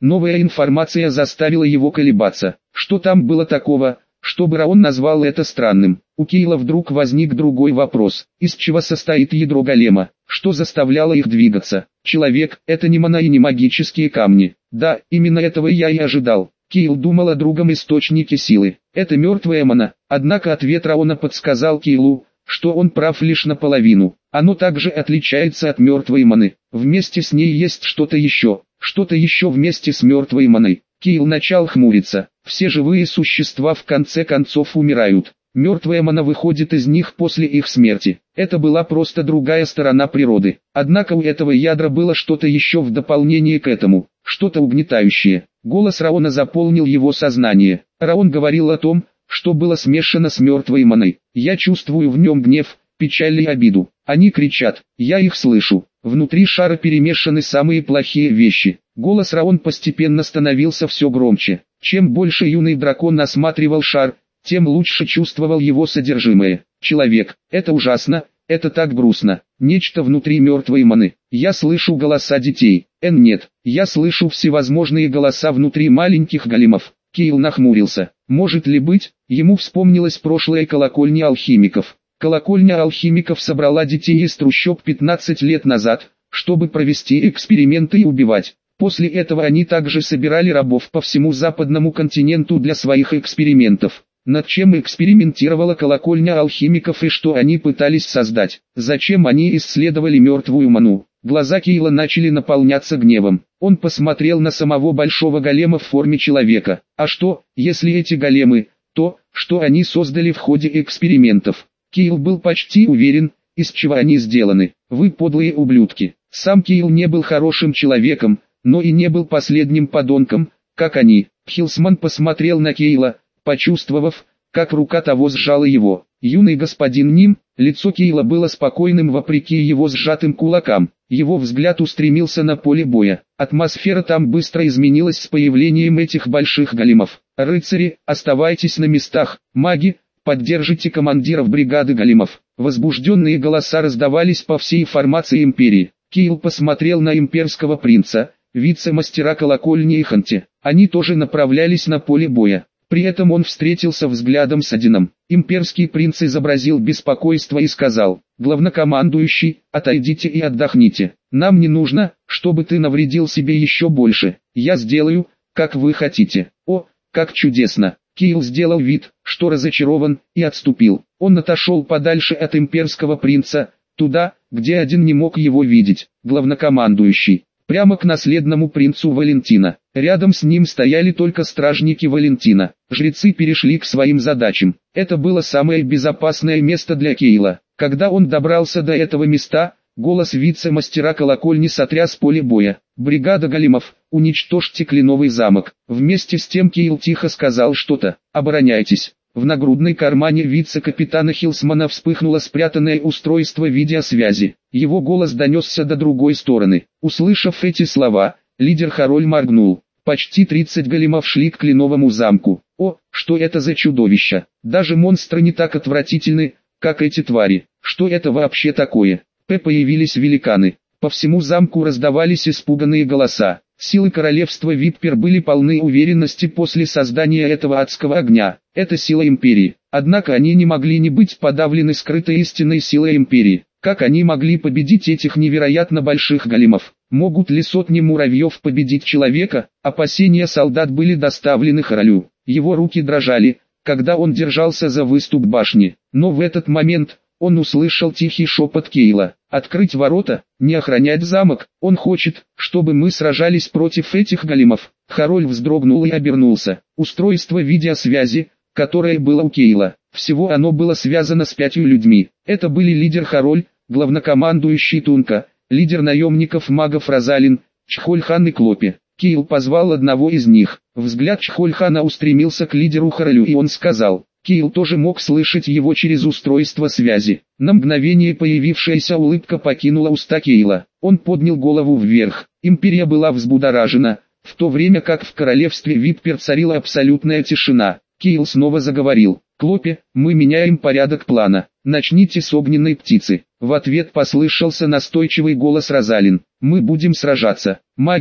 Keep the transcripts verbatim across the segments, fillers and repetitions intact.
Новая информация заставила его колебаться. Что там было такого, чтобы Раон назвал это странным? У Кейла вдруг возник другой вопрос. Из чего состоит ядро голема? Что заставляло их двигаться? Человек – это не мана и не магические камни. Да, именно этого я и ожидал. Кейл думал о другом источнике силы. Это мертвая мана. Однако ответ Раона подсказал Кейлу, что он прав лишь наполовину. Оно также отличается от мертвой маны. Вместе с ней есть что-то еще. Что-то еще вместе с мертвой маной. Кейл начал хмуриться. Все живые существа в конце концов умирают. Мертвая мана выходит из них после их смерти. Это была просто другая сторона природы. Однако у этого ядра было что-то еще в дополнение к этому. Что-то угнетающее. Голос Раона заполнил его сознание. Раон говорил о том, что было смешано с мертвой маной. Я чувствую в нем гнев, печаль и обиду. Они кричат, я их слышу. Внутри шара перемешаны самые плохие вещи. Голос Раон постепенно становился все громче. Чем больше юный дракон осматривал шар, тем лучше чувствовал его содержимое. Человек, это ужасно, это так грустно. Нечто внутри мертвой маны. Я слышу голоса детей. Эн нет, я слышу всевозможные голоса внутри маленьких големов. Кейл нахмурился. Может ли быть, ему вспомнилась прошлая колокольня алхимиков. Колокольня алхимиков собрала детей из трущоб пятнадцать лет назад, чтобы провести эксперименты и убивать. После этого они также собирали рабов по всему западному континенту для своих экспериментов. Над чем экспериментировала колокольня алхимиков и что они пытались создать? Зачем они исследовали мертвую ману? Глаза Кейла начали наполняться гневом. Он посмотрел на самого большого голема в форме человека. А что, если эти големы, то, что они создали в ходе экспериментов? Кейл был почти уверен, из чего они сделаны. Вы подлые ублюдки. Сам Кейл не был хорошим человеком, но и не был последним подонком, как они. Хилсман посмотрел на Кейла, почувствовав, как рука того сжала его. Юный господин Ним, лицо Кейла было спокойным вопреки его сжатым кулакам. Его взгляд устремился на поле боя. Атмосфера там быстро изменилась с появлением этих больших големов. Рыцари, оставайтесь на местах. Маги, поддержите командиров бригады големов. Возбужденные голоса раздавались по всей формации империи. Кейл посмотрел на имперского принца, вице-мастера колокольни и Ханти. Они тоже направлялись на поле боя. При этом он встретился взглядом с Одином. Имперский принц изобразил беспокойство и сказал: «Главнокомандующий, отойдите и отдохните. Нам не нужно, чтобы ты навредил себе еще больше. Я сделаю, как вы хотите». О, как чудесно! Кейл сделал вид, что разочарован, и отступил. Он отошел подальше от имперского принца, туда, где Один не мог его видеть. Главнокомандующий. Прямо к наследному принцу Валентина. Рядом с ним стояли только стражники Валентина. Жрецы перешли к своим задачам. Это было самое безопасное место для Кейла. Когда он добрался до этого места, голос вице-мастера колокольни сотряс поле боя. «Бригада големов, уничтожьте кленовый замок». Вместе с тем Кейл тихо сказал что-то: «Обороняйтесь». В нагрудной кармане вице-капитана Хилсмана вспыхнуло спрятанное устройство видеосвязи. Его голос донесся до другой стороны. Услышав эти слова, лидер Хароль моргнул. Почти тридцать големов шли к кленовому замку. О, что это за чудовища! Даже монстры не так отвратительны, как эти твари. Что это вообще такое? П. Появились великаны. По всему замку раздавались испуганные голоса. Силы королевства Виппер были полны уверенности после создания этого адского огня. Это сила империи. Однако они не могли не быть подавлены скрытой истинной силой империи. Как они могли победить этих невероятно больших големов? Могут ли сотни муравьев победить человека? Опасения солдат были доставлены королю. Его руки дрожали, когда он держался за выступ башни. Но в этот момент он услышал тихий шепот Кейла: «Открыть ворота, не охранять замок. Он хочет, чтобы мы сражались против этих големов». Хароль вздрогнул и обернулся. Устройство видеосвязи, которое было у Кейла. Всего оно было связано с пятью людьми. Это были лидер Хароль, главнокомандующий Тунка, лидер наемников магов Розалин, Чхольхан и Клопи. Кейл позвал одного из них. Взгляд Чхольхана устремился к лидеру Харолю, и он сказал. Кейл тоже мог слышать его через устройство связи. На мгновение появившаяся улыбка покинула уста Кейла. Он поднял голову вверх. Империя была взбудоражена, в то время как в королевстве Виппер царила абсолютная тишина. Кейл снова заговорил. «Клопи, мы меняем порядок плана. Начните с огненной птицы». В ответ послышался настойчивый голос Розалин. «Мы будем сражаться. Маги,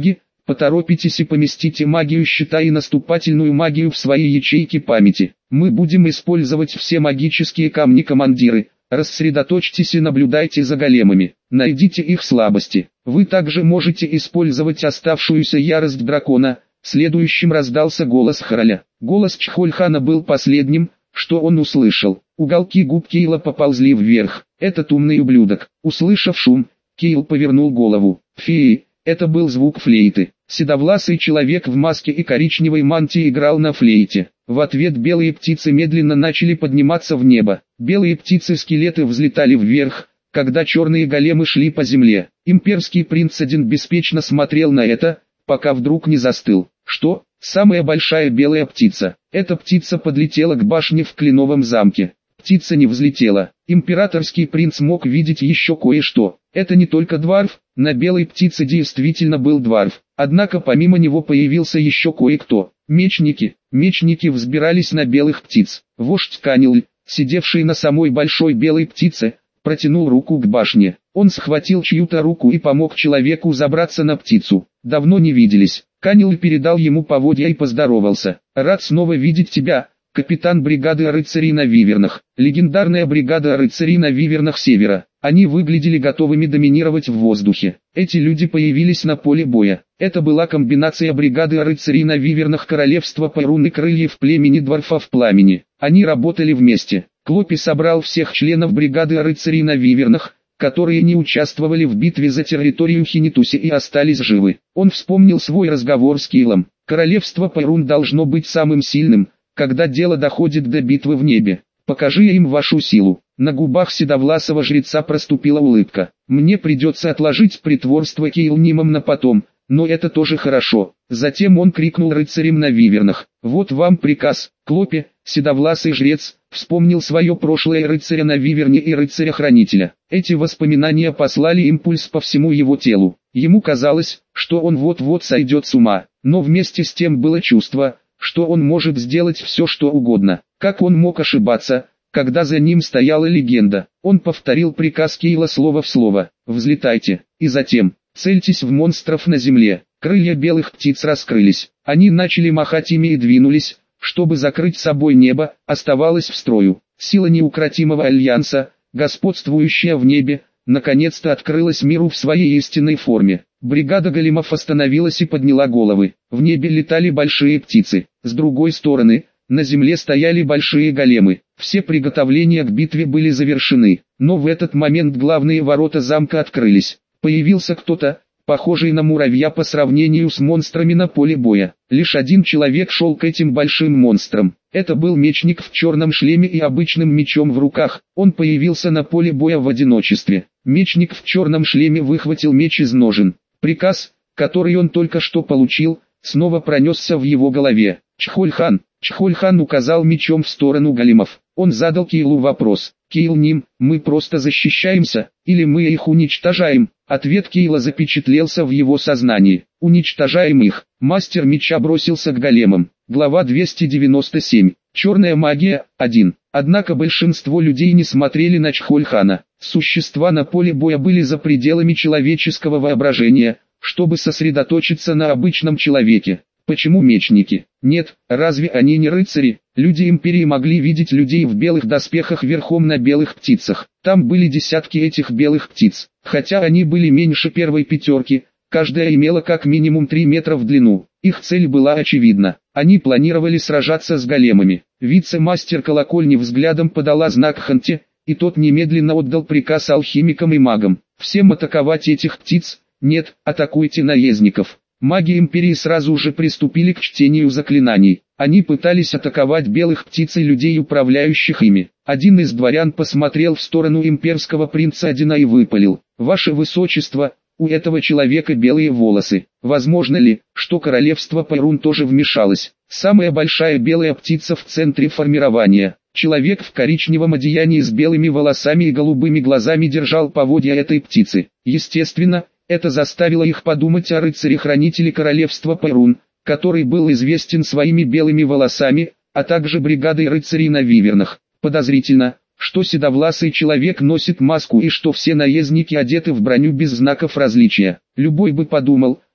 Поторопитесь и поместите магию щита и наступательную магию в свои ячейки памяти. Мы будем использовать все магические камни-командиры. Рассредоточьтесь и наблюдайте за големами. Найдите их слабости. Вы также можете использовать оставшуюся ярость дракона. Следующим раздался голос Храля. Голос Чхольхана был последним, что он услышал. Уголки губ Кейла поползли вверх. Этот умный ублюдок. Услышав шум, Кейл повернул голову. Феи. Это был звук флейты. Седовласый человек в маске и коричневой мантии играл на флейте. В ответ белые птицы медленно начали подниматься в небо. Белые птицы-скелеты взлетали вверх, когда черные големы шли по земле. Имперский принц один беспечно смотрел на это, пока вдруг не застыл. Что? Самая большая белая птица. Эта птица подлетела к башне в Кленовом замке. Птица не взлетела. Императорский принц мог видеть еще кое-что. Это не только дварф, на белой птице действительно был дварф. Однако помимо него появился еще кое-кто. Мечники. Мечники взбирались на белых птиц. Вождь Каниль, сидевший на самой большой белой птице, протянул руку к башне. Он схватил чью-то руку и помог человеку забраться на птицу. Давно не виделись. Каниль передал ему поводья и поздоровался. «Рад снова видеть тебя, капитан бригады рыцарей на Вивернах». Легендарная бригада рыцарей на Вивернах Севера. Они выглядели готовыми доминировать в воздухе. Эти люди появились на поле боя. Это была комбинация бригады рыцарей на Вивернах королевства Перун и крыльев племени Дворфов Пламени. Они работали вместе. Клопи собрал всех членов бригады рыцарей на Вивернах, которые не участвовали в битве за территорию Хинитуси и остались живы. Он вспомнил свой разговор с Кейлом. Королевство Перун должно быть самым сильным, когда дело доходит до битвы в небе. Покажи им вашу силу. На губах седовласого жреца проступила улыбка. Мне придется отложить притворство Кейлнимом на потом, но это тоже хорошо. Затем он крикнул рыцарям на Вивернах. Вот вам приказ. Клопи, седовласый жрец, вспомнил свое прошлое рыцаря на Виверне и рыцаря-хранителя. Эти воспоминания послали импульс по всему его телу. Ему казалось, что он вот-вот сойдет с ума, но вместе с тем было чувство, что он может сделать все что угодно. Как он мог ошибаться, когда за ним стояла легенда? Он повторил приказ Кейла слово в слово. «Взлетайте», и затем «Цельтесь в монстров на земле». Крылья белых птиц раскрылись. Они начали махать ими и двинулись, чтобы закрыть собой небо, оставалось в строю. Сила неукротимого альянса, господствующая в небе, наконец-то открылась миру в своей истинной форме. Бригада големов остановилась и подняла головы. В небе летали большие птицы. С другой стороны, на земле стояли большие големы. Все приготовления к битве были завершены. Но в этот момент главные ворота замка открылись. Появился кто-то, похожий на муравья по сравнению с монстрами на поле боя. Лишь один человек шел к этим большим монстрам. Это был мечник в черном шлеме и обычным мечом в руках. Он появился на поле боя в одиночестве. Мечник в черном шлеме выхватил меч из ножен. Приказ, который он только что получил, снова пронесся в его голове. «Чхольхан». Чхольхан указал мечом в сторону големов. Он задал Кейлу вопрос. «Кейлним, мы просто защищаемся, или мы их уничтожаем?» Ответ Кейла запечатлелся в его сознании. «Уничтожаем их». Мастер меча бросился к големам. Глава двести девяносто семь. Черная магия. один. Однако большинство людей не смотрели на Чхольхана. Существа на поле боя были за пределами человеческого воображения, чтобы сосредоточиться на обычном человеке. Почему мечники? Нет, разве они не рыцари? Люди Империи могли видеть людей в белых доспехах верхом на белых птицах. Там были десятки этих белых птиц. Хотя они были меньше первой пятерки, каждая имела как минимум три метра в длину. Их цель была очевидна. Они планировали сражаться с големами. Вице-мастер колокольни взглядом подала знак Ханте, и тот немедленно отдал приказ алхимикам и магам. Всем атаковать этих птиц. Нет, атакуйте наездников. Маги Империи сразу же приступили к чтению заклинаний. Они пытались атаковать белых птиц и людей, управляющих ими. Один из дворян посмотрел в сторону имперского принца Одина и выпалил: «Ваше Высочество, у этого человека белые волосы. Возможно ли, что королевство Перун тоже вмешалось?» Самая большая белая птица в центре формирования. Человек в коричневом одеянии с белыми волосами и голубыми глазами держал поводья этой птицы. Естественно, это заставило их подумать о рыцаре-хранителе королевства Перун, который был известен своими белыми волосами, а также бригадой рыцарей на Вивернах. Подозрительно, что седовласый человек носит маску и что все наездники одеты в броню без знаков различия. Любой бы подумал,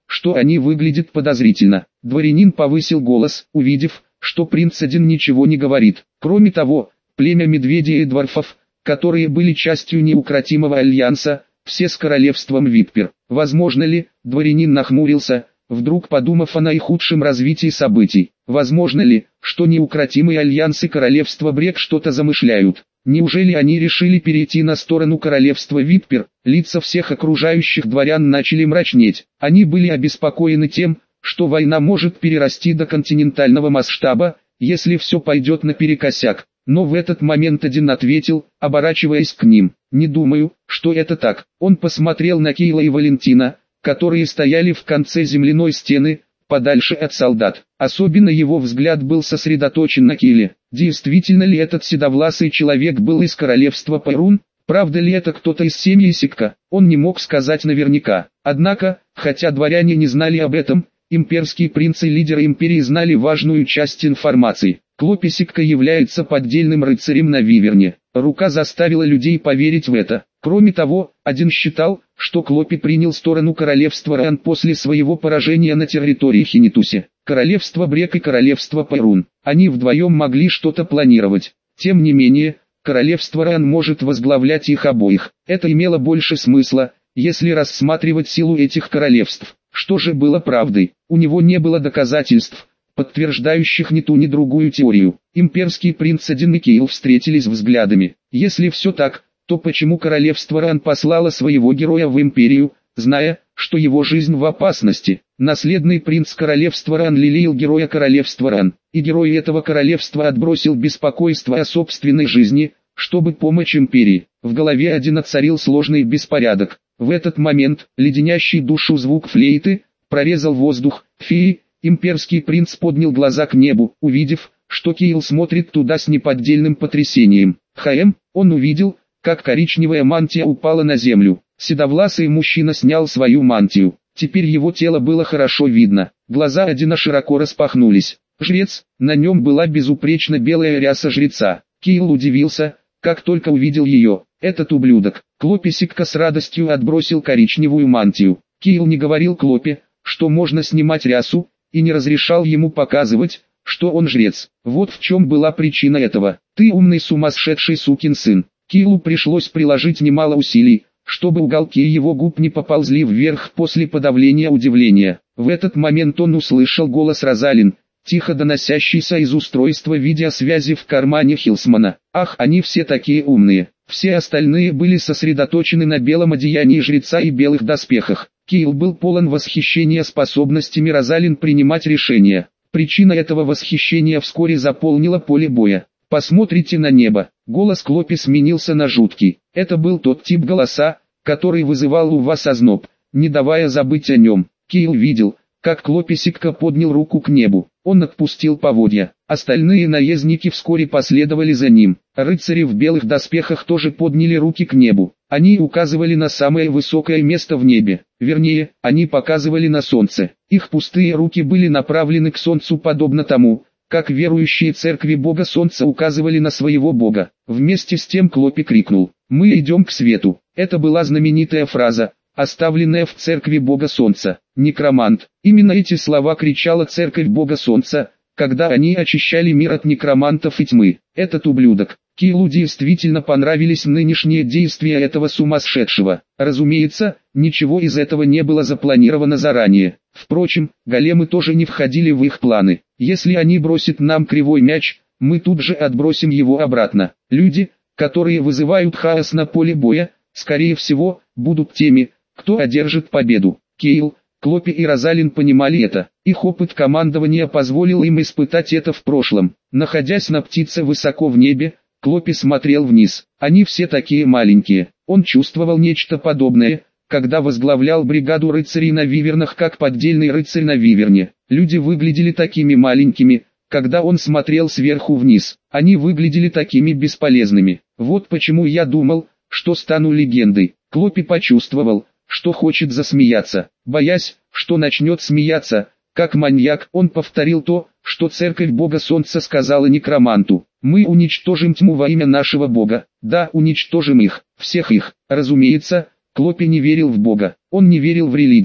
что они выглядят подозрительно. Дворянин повысил голос, увидев, что принц один ничего не говорит. Кроме того, племя медведей и дворфов, которые были частью неукротимого альянса, все с королевством Виппер. Возможно ли, дворянин нахмурился, вдруг подумав о наихудшем развитии событий, возможно ли, что неукротимые альянсы королевства Брек что-то замышляют? Неужели они решили перейти на сторону королевства Виппер? Лица всех окружающих дворян начали мрачнеть. Они были обеспокоены тем, что война может перерасти до континентального масштаба, если все пойдет наперекосяк. Но в этот момент один ответил, оборачиваясь к ним: «Не думаю, что это так». Он посмотрел на Кейла и Валентина, которые стояли в конце земляной стены, подальше от солдат. Особенно его взгляд был сосредоточен на Кейле. Действительно ли этот седовласый человек был из королевства Пайрун? Правда ли это кто-то из семьи Сикка? Он не мог сказать наверняка. Однако, хотя дворяне не знали об этом, имперские принцы и лидеры империи знали важную часть информации. Клопи Сикка является поддельным рыцарем на Виверне. Рука заставила людей поверить в это. Кроме того, один считал, что Клопи принял сторону королевства Ран после своего поражения на территории Хинитусе. Королевство Брек и королевство Пайрун. Они вдвоем могли что-то планировать. Тем не менее, королевство Ран может возглавлять их обоих. Это имело больше смысла, если рассматривать силу этих королевств. Что же было правдой? У него не было доказательств, подтверждающих ни ту ни другую теорию. Имперский принц Один и Кейл встретились взглядами. Если все так, то почему королевство Ран послало своего героя в империю, зная, что его жизнь в опасности? Наследный принц королевства Ран лелеял героя королевства Ран, и герой этого королевства отбросил беспокойство о собственной жизни, чтобы помочь империи. В голове Одина царил сложный беспорядок. В этот момент, леденящий душу звук флейты, прорезал воздух. Феи, имперский принц поднял глаза к небу, увидев, что Кейл смотрит туда с неподдельным потрясением. Хаэм, он увидел, как коричневая мантия упала на землю. Седовласый мужчина снял свою мантию. Теперь его тело было хорошо видно. Глаза Одина широко распахнулись. Жрец, на нем была безупречно белая ряса жреца. Кейл удивился, как только увидел ее. Этот ублюдок. Клопи Сикка с радостью отбросил коричневую мантию. Кейл не говорил Клопи, что можно снимать рясу, и не разрешал ему показывать, что он жрец. Вот в чем была причина этого. «Ты умный сумасшедший сукин сын». Кейлу пришлось приложить немало усилий, чтобы уголки его губ не поползли вверх после подавления удивления. В этот момент он услышал голос Розалин, тихо доносящийся из устройства видеосвязи в кармане Хилсмана. «Ах, они все такие умные». Все остальные были сосредоточены на белом одеянии жреца и белых доспехах. Кейл был полон восхищения способностями Розалин принимать решения. Причина этого восхищения вскоре заполнила поле боя. «Посмотрите на небо». Голос Клопи сменился на жуткий. Это был тот тип голоса, который вызывал у вас озноб, не давая забыть о нем. Кейл видел, как Клопи Сикка поднял руку к небу. Он отпустил поводья. Остальные наездники вскоре последовали за ним. Рыцари в белых доспехах тоже подняли руки к небу. Они указывали на самое высокое место в небе. Вернее, они показывали на солнце. Их пустые руки были направлены к солнцу подобно тому, как верующие церкви бога солнца указывали на своего бога. Вместе с тем Клопи крикнул: «Мы идем к свету». Это была знаменитая фраза, оставленная в церкви бога солнца. Некромант. Именно эти слова кричала церковь бога солнца, когда они очищали мир от некромантов и тьмы. Этот ублюдок. Кейлу действительно понравились нынешние действия этого сумасшедшего. Разумеется, ничего из этого не было запланировано заранее. Впрочем, големы тоже не входили в их планы. Если они бросят нам кривой мяч, мы тут же отбросим его обратно. Люди, которые вызывают хаос на поле боя, скорее всего, будут теми, кто одержит победу. Кейл, Клопи и Розалин понимали это. Их опыт командования позволил им испытать это в прошлом. Находясь на птице высоко в небе, Клопи смотрел вниз. Они все такие маленькие. Он чувствовал нечто подобное, когда возглавлял бригаду рыцарей на вивернах как поддельный рыцарь на виверне. Люди выглядели такими маленькими, когда он смотрел сверху вниз. Они выглядели такими бесполезными. Вот почему я думал, что стану легендой. Клопи почувствовал, что хочет засмеяться. Боясь, что начнет смеяться, как маньяк, он повторил то, что церковь бога солнца сказала некроманту. «Мы уничтожим тьму во имя нашего бога». Да, уничтожим их, всех их. Разумеется, Клопи не верил в бога. Он не верил в религию.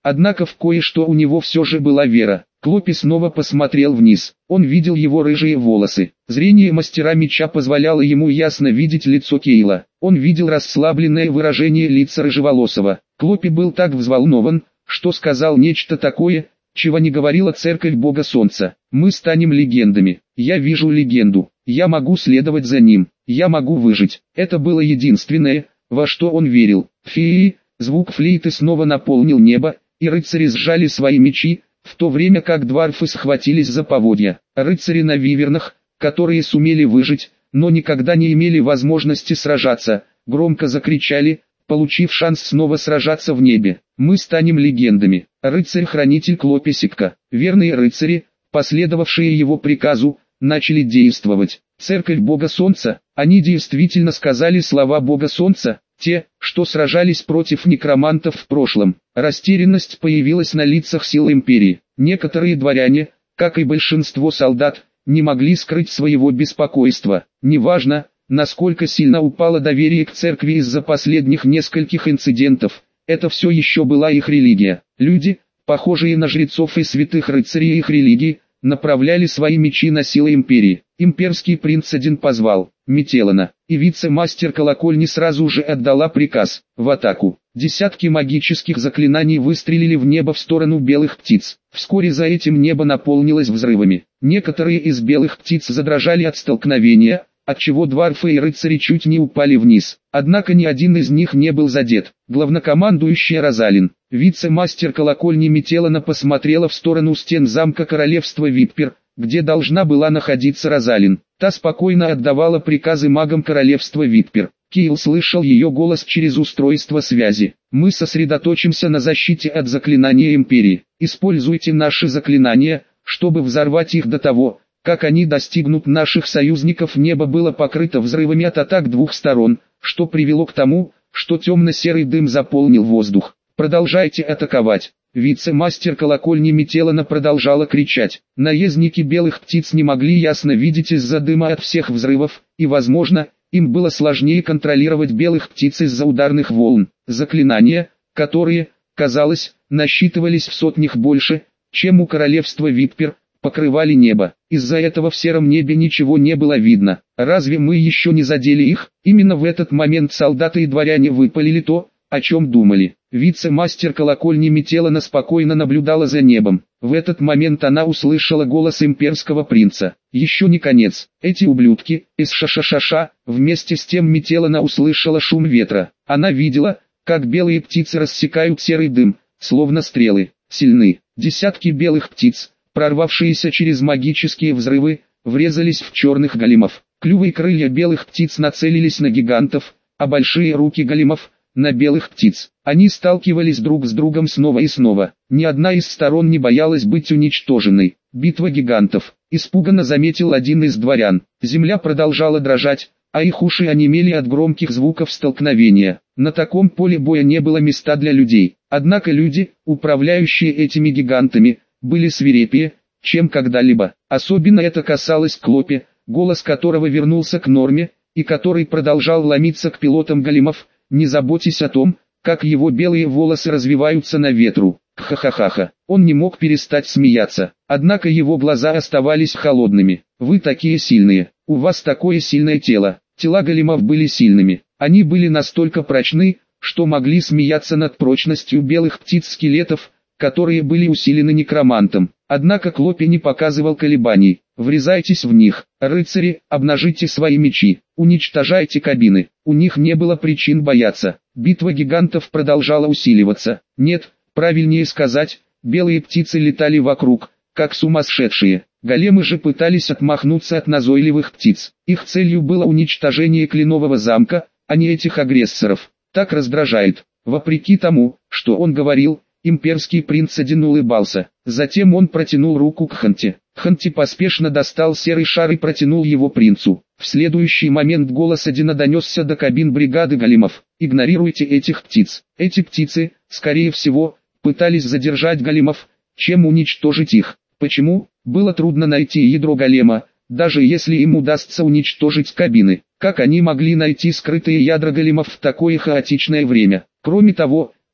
Однако в кое-что у него все же была вера. Клопи снова посмотрел вниз. Он видел его рыжие волосы. Зрение мастера меча позволяло ему ясно видеть лицо Кейла. Он видел расслабленное выражение лица рыжеволосого. Клопи был так взволнован, что сказал нечто такое, чего не говорила церковь Бога Солнца. «Мы станем легендами. Я вижу легенду. Я могу следовать за ним. Я могу выжить». Это было единственное, во что он верил. Феи, звук флейты снова наполнил небо, и рыцари сжали свои мечи, в то время как дварфы схватились за поводья. Рыцари на вивернах, которые сумели выжить, но никогда не имели возможности сражаться, громко закричали, получив шанс снова сражаться в небе. «Мы станем легендами». Рыцарь-хранитель Клописикка. Верные рыцари, последовавшие его приказу, начали действовать. Церковь Бога Солнца, они действительно сказали слова Бога Солнца, те, что сражались против некромантов в прошлом. Растерянность появилась на лицах сил империи. Некоторые дворяне, как и большинство солдат, не могли скрыть своего беспокойства. Неважно, насколько сильно упало доверие к церкви из-за последних нескольких инцидентов, это все еще была их религия. Люди, похожие на жрецов и святых рыцарей их религии, направляли свои мечи на силы империи. Имперский принц один позвал Метеллана, и вице-мастер колокольни сразу же отдала приказ в атаку. Десятки магических заклинаний выстрелили в небо в сторону белых птиц. Вскоре за этим небо наполнилось взрывами. Некоторые из белых птиц задрожали от столкновения, отчего дварфы и рыцари чуть не упали вниз. Однако ни один из них не был задет. Главнокомандующий Розалин, вице-мастер колокольни Метеллана, посмотрела в сторону стен замка королевства Виппер, где должна была находиться Розалин. Та спокойно отдавала приказы магам королевства Виппер. Кейл слышал ее голос через устройство связи. «Мы сосредоточимся на защите от заклинания Империи. Используйте наши заклинания, чтобы взорвать их до того, как они достигнут наших союзников». Небо было покрыто взрывами от атак двух сторон, что привело к тому, что темно-серый дым заполнил воздух. «Продолжайте атаковать». Вице-мастер колокольни Метеллана продолжала кричать. Наездники белых птиц не могли ясно видеть из-за дыма от всех взрывов, и, возможно, им было сложнее контролировать белых птиц из-за ударных волн. Заклинания, которые, казалось, насчитывались в сотнях больше, чем у королевства Виппер, покрывали небо. Из-за этого в сером небе ничего не было видно. Разве мы еще не задели их? Именно в этот момент солдаты и дворяне выпалили то, о чем думали. Вице-мастер колокольни Метеллана спокойно наблюдала за небом. В этот момент она услышала голос имперского принца. Еще не конец. Эти ублюдки, из ша-ша-ша-ша. Вместе с тем Метеллана услышала шум ветра. Она видела, как белые птицы рассекают серый дым, словно стрелы. Сильны. Десятки белых птиц, прорвавшиеся через магические взрывы, врезались в черных големов. Клювы и крылья белых птиц нацелились на гигантов, а большие руки големов — на белых птиц. Они сталкивались друг с другом снова и снова. Ни одна из сторон не боялась быть уничтоженной. Битва гигантов. Испуганно заметил один из дворян. Земля продолжала дрожать, а их уши онемели от громких звуков столкновения. На таком поле боя не было места для людей. Однако люди, управляющие этими гигантами, были свирепее, чем когда-либо. Особенно это касалось Клопи, голос которого вернулся к норме, и который продолжал ломиться к пилотам големов. «Не заботьтесь о том, как его белые волосы развиваются на ветру». Ха-ха-ха-ха. Он не мог перестать смеяться, однако его глаза оставались холодными. «Вы такие сильные, у вас такое сильное тело». Тела големов были сильными. Они были настолько прочны, что могли смеяться над прочностью белых птиц-скелетов, которые были усилены некромантом. Однако Клопи не показывал колебаний. «Врезайтесь в них, рыцари, обнажите свои мечи, уничтожайте кабины». У них не было причин бояться. Битва гигантов продолжала усиливаться. Нет, правильнее сказать, белые птицы летали вокруг, как сумасшедшие. Големы же пытались отмахнуться от назойливых птиц. Их целью было уничтожение кленового замка, а не этих агрессоров. Так раздражает. Вопреки тому, что он говорил, имперский принц один улыбался. Затем он протянул руку к Ханти. Ханти поспешно достал серый шар и протянул его принцу. В следующий момент голос Одина донесся до кабин бригады големов. «Игнорируйте этих птиц. Эти птицы, скорее всего, пытались задержать големов, чем уничтожить их». Почему? Было трудно найти ядро голема, даже если им удастся уничтожить кабины. Как они могли найти скрытые ядра големов в такое хаотичное время? Кроме того,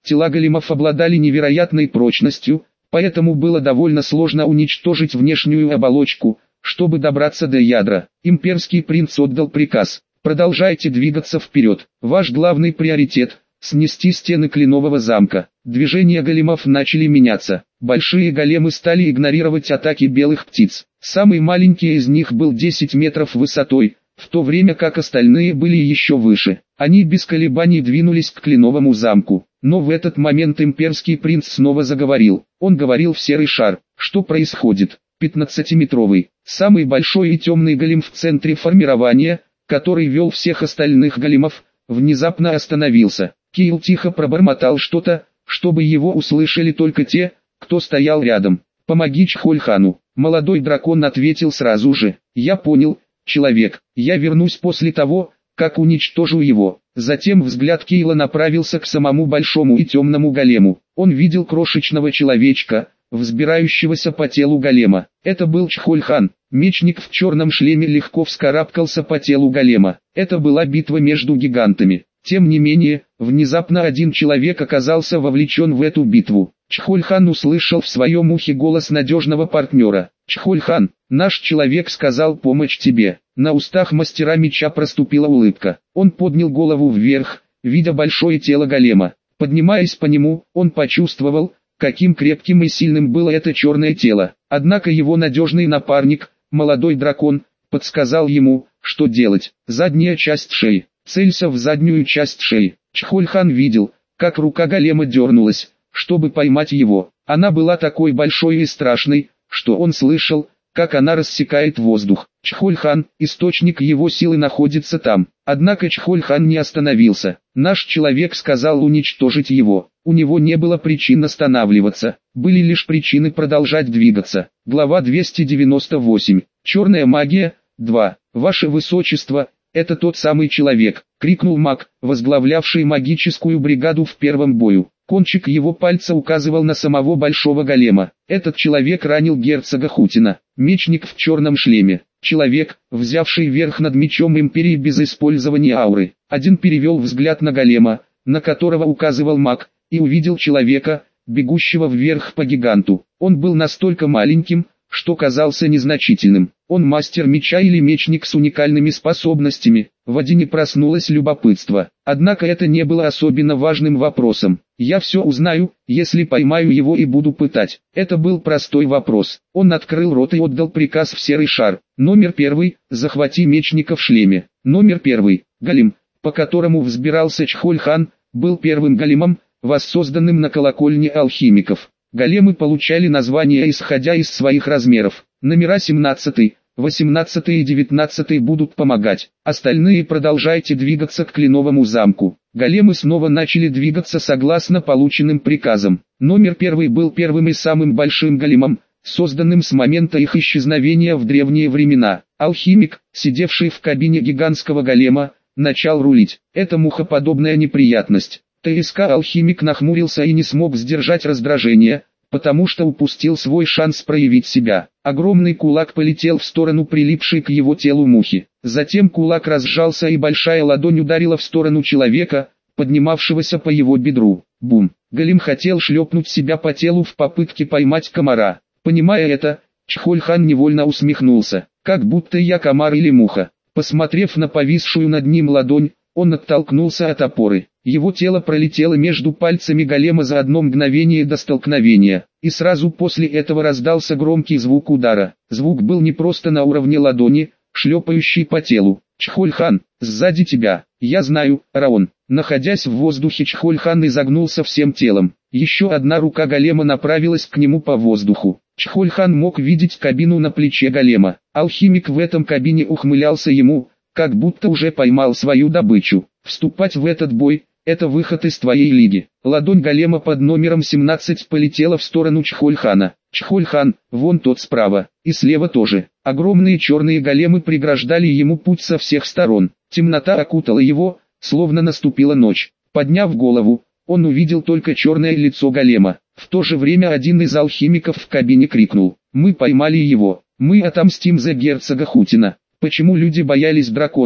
Тела големов обладали невероятной прочностью, поэтому было довольно сложно уничтожить внешнюю оболочку, чтобы добраться до ядра. Имперский принц отдал приказ: продолжайте двигаться вперед. Ваш главный приоритет – снести стены кленового замка. Движения големов начали меняться. Большие големы стали игнорировать атаки белых птиц. Самый маленький из них был десять метров высотой, в то время как остальные были еще выше. Они без колебаний двинулись к кленовому замку. Но в этот момент имперский принц снова заговорил. Он говорил в серый шар. Что происходит? пятнадцатиметровый, самый большой и темный голем в центре формирования, который вел всех остальных големов, внезапно остановился. Киил тихо пробормотал что-то, чтобы его услышали только те, кто стоял рядом. «Помоги Чхольхану». Молодой дракон ответил сразу же: «Я понял, человек, я вернусь после того, как уничтожу его». Затем взгляд Киила направился к самому большому и темному голему. Он видел крошечного человечка, взбирающегося по телу голема. Это был Чхольхан. Мечник в черном шлеме легко вскарабкался по телу голема. Это была битва между гигантами. Тем не менее, внезапно один человек оказался вовлечен в эту битву. Чхольхан услышал в своем ухе голос надежного партнера. «Чхольхан, наш человек сказал помочь тебе». На устах мастера меча проступила улыбка. Он поднял голову вверх, видя большое тело голема. Поднимаясь по нему, он почувствовал, каким крепким и сильным было это черное тело. Однако его надежный напарник, молодой дракон, подсказал ему, что делать. Задняя часть шеи. Целься в заднюю часть шеи. Чхольхан видел, как рука голема дернулась, чтобы поймать его. Она была такой большой и страшной, что он слышал, как она рассекает воздух. Чхольхан, источник его силы находится там. Однако Чхольхан не остановился. Наш человек сказал уничтожить его. У него не было причин останавливаться, были лишь причины продолжать двигаться. Глава двести девяносто восемь. Черная магия. два. Ваше Высочество, это тот самый человек, крикнул маг, возглавлявший магическую бригаду в первом бою. Кончик его пальца указывал на самого большого голема. Этот человек ранил герцога Хутина. Мечник в черном шлеме. Человек, взявший верх над мечом империи без использования ауры. Один перевел взгляд на голема, на которого указывал маг, и увидел человека, бегущего вверх по гиганту. Он был настолько маленьким, что казался незначительным. Он мастер меча или мечник с уникальными способностями. В Одине проснулось любопытство. Однако это не было особенно важным вопросом. Я все узнаю, если поймаю его и буду пытать. Это был простой вопрос. Он открыл рот и отдал приказ в серый шар. Номер первый, захвати мечника в шлеме. Номер первый, голем, по которому взбирался Чхольхан, был первым големом, воссозданным на колокольне алхимиков. Големы получали названия исходя из своих размеров. Номера семнадцатый, восемнадцатый и девятнадцатый будут помогать. Остальные продолжайте двигаться к кленовому замку. Големы снова начали двигаться согласно полученным приказам. Номер первый был первым и самым большим големом, созданным с момента их исчезновения в древние времена. Алхимик, сидевший в кабине гигантского голема, начал рулить. Это мухоподобная неприятность. ТСК алхимик нахмурился и не смог сдержать раздражение, потому что упустил свой шанс проявить себя. Огромный кулак полетел в сторону прилипшей к его телу мухи. Затем кулак разжался и большая ладонь ударила в сторону человека, поднимавшегося по его бедру. Бум! Голем хотел шлепнуть себя по телу в попытке поймать комара. Понимая это, Чхольхан невольно усмехнулся, как будто я комар или муха. Посмотрев на повисшую над ним ладонь, он оттолкнулся от опоры. Его тело пролетело между пальцами голема за одно мгновение до столкновения, и сразу после этого раздался громкий звук удара. Звук был не просто на уровне ладони, шлепающий по телу. «Чхольхан, сзади тебя, я знаю, Раон». Находясь в воздухе, Чхольхан изогнулся всем телом. Еще одна рука голема направилась к нему по воздуху. Чхольхан мог видеть кабину на плече голема. Алхимик в этом кабине ухмылялся ему, как будто уже поймал свою добычу. Вступать в этот бой – это выход из твоей лиги. Ладонь голема под номером семнадцать полетела в сторону Чхольхана. Чхольхан, вон тот справа, и слева тоже. Огромные черные големы преграждали ему путь со всех сторон. Темнота окутала его, словно наступила ночь. Подняв голову, он увидел только черное лицо голема. В то же время один из алхимиков в кабине крикнул: «Мы поймали его, мы отомстим за герцога Хутина». Почему люди боялись драконов,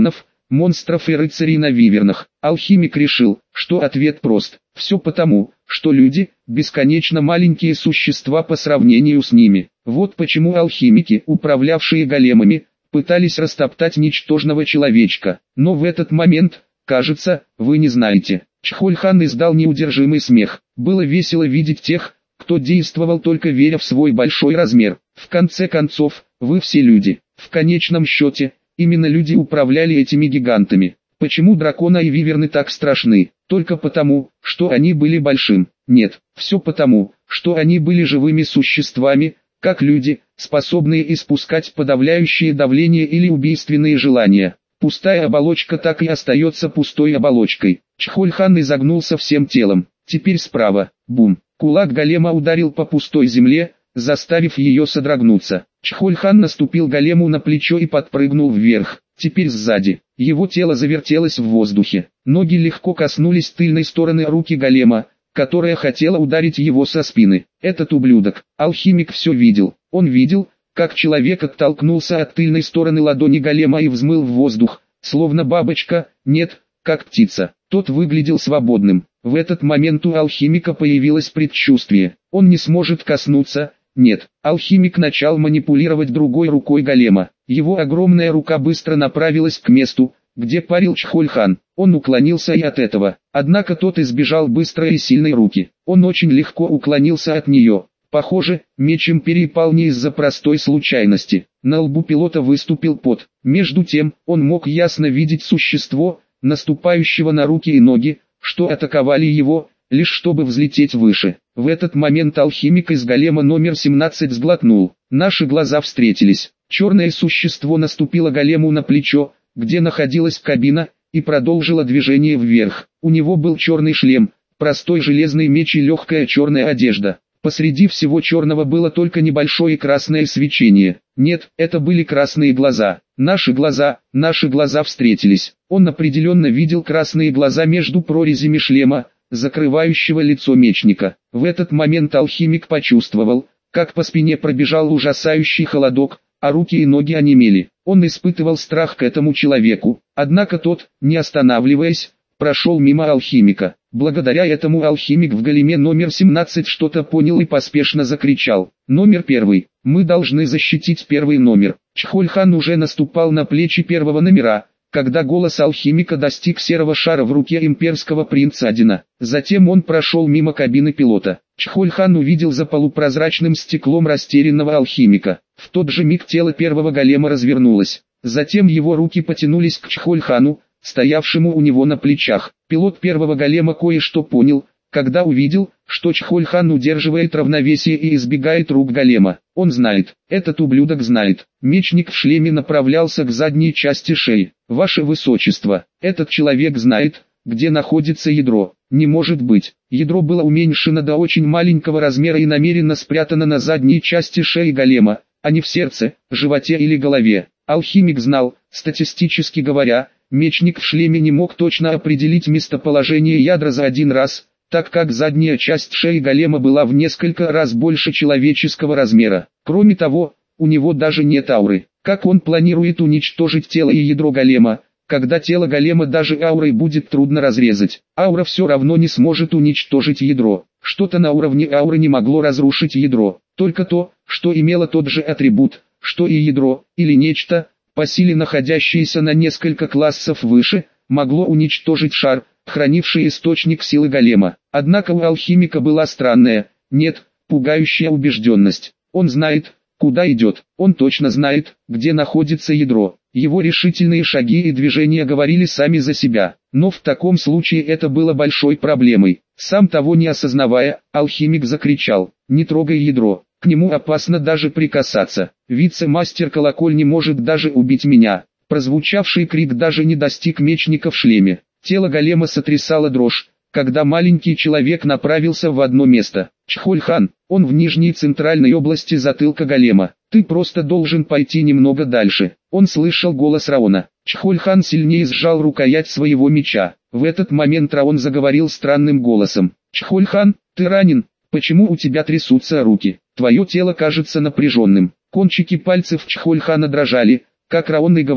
монстров и рыцарей на вивернах. Алхимик решил, что ответ прост. Все потому, что люди – бесконечно маленькие существа по сравнению с ними. Вот почему алхимики, управлявшие големами, пытались растоптать ничтожного человечка. Но в этот момент, кажется, вы не знаете. Чхоль-хан издал неудержимый смех. Было весело видеть тех, кто действовал только веря в свой большой размер. В конце концов, вы все люди. В конечном счете, именно люди управляли этими гигантами. Почему драконы и виверны так страшны? Только потому, что они были большим. Нет, все потому, что они были живыми существами, как люди, способные испускать подавляющее давление или убийственные желания. Пустая оболочка так и остается пустой оболочкой. Чхоль-хан изогнулся всем телом. Теперь справа. Бум. Кулак голема ударил по пустой земле, заставив ее содрогнуться. Чхоль-хан наступил голему на плечо и подпрыгнул вверх. Теперь сзади. Его тело завертелось в воздухе. Ноги легко коснулись тыльной стороны руки голема, которая хотела ударить его со спины. Этот ублюдок. Алхимик все видел. Он видел, как человек оттолкнулся от тыльной стороны ладони голема и взмыл в воздух, словно бабочка, нет, как птица. Тот выглядел свободным. В этот момент у алхимика появилось предчувствие. Он не сможет коснуться. Нет, алхимик начал манипулировать другой рукой голема. Его огромная рука быстро направилась к месту, где парил Чхоль-хан. Он уклонился и от этого. Однако тот избежал быстрой и сильной руки. Он очень легко уклонился от нее. Похоже, меч империи пал не из-за простой случайности. На лбу пилота выступил пот. Между тем, он мог ясно видеть существо, наступающего на руки и ноги, что атаковали его, лишь чтобы взлететь выше. В этот момент алхимик из голема номер семнадцать сглотнул. Наши глаза встретились. Черное существо наступило голему на плечо, где находилась кабина, и продолжило движение вверх. У него был черный шлем, простой железный меч и легкая черная одежда. Посреди всего черного было только небольшое красное свечение. Нет, это были красные глаза. Наши глаза, наши глаза встретились. Он определенно видел красные глаза между прорезями шлема, закрывающего лицо мечника. В этот момент алхимик почувствовал, как по спине пробежал ужасающий холодок, а руки и ноги онемели. Он испытывал страх к этому человеку, однако тот, не останавливаясь, прошел мимо алхимика. Благодаря этому алхимик в големе номер семнадцать что-то понял и поспешно закричал: «Номер первый, мы должны защитить первый номер». Чхоль-хан уже наступал на плечи первого номера, когда голос алхимика достиг серого шара в руке имперского принца Адина. Затем он прошел мимо кабины пилота. Чхоль-хан увидел за полупрозрачным стеклом растерянного алхимика. В тот же миг тело первого голема развернулось. Затем его руки потянулись к Чхоль-хану, стоявшему у него на плечах. Пилот первого голема кое-что понял, когда увидел, что Чхоль-хан удерживает равновесие и избегает рук голема. Он знает, этот ублюдок знает. Мечник в шлеме направлялся к задней части шеи. «Ваше Высочество, этот человек знает, где находится ядро». Не может быть. Ядро было уменьшено до очень маленького размера и намеренно спрятано на задней части шеи голема, а не в сердце, животе или голове. Алхимик знал, статистически говоря, мечник в шлеме не мог точно определить местоположение ядра за один раз, так как задняя часть шеи голема была в несколько раз больше человеческого размера. Кроме того, у него даже нет ауры. Как он планирует уничтожить тело и ядро голема, когда тело голема даже аурой будет трудно разрезать? Аура все равно не сможет уничтожить ядро. Что-то на уровне ауры не могло разрушить ядро, только то, что имело тот же атрибут, что и ядро, или нечто, по силе находящееся на несколько классов выше, могло уничтожить шар, хранивший источник силы голема. Однако у алхимика была странная, нет, пугающая убежденность. Он знает, куда идет, он точно знает, где находится ядро. Его решительные шаги и движения говорили сами за себя. Но в таком случае это было большой проблемой. Сам того не осознавая, алхимик закричал: «Не трогай ядро, к нему опасно даже прикасаться. Вице-мастер колокольни может даже убить меня». Прозвучавший крик даже не достиг мечника в шлеме. Тело голема сотрясало дрожь, когда маленький человек направился в одно место. Чхоль-хан, он в нижней центральной области затылка голема. «Ты просто должен пойти немного дальше». Он слышал голос Раона. Чхоль-хан сильнее сжал рукоять своего меча. В этот момент Раон заговорил странным голосом: «Чхоль-хан, ты ранен? Почему у тебя трясутся руки? Твое тело кажется напряженным». Кончики пальцев Чхоль-хана дрожали, как Раон и говорил.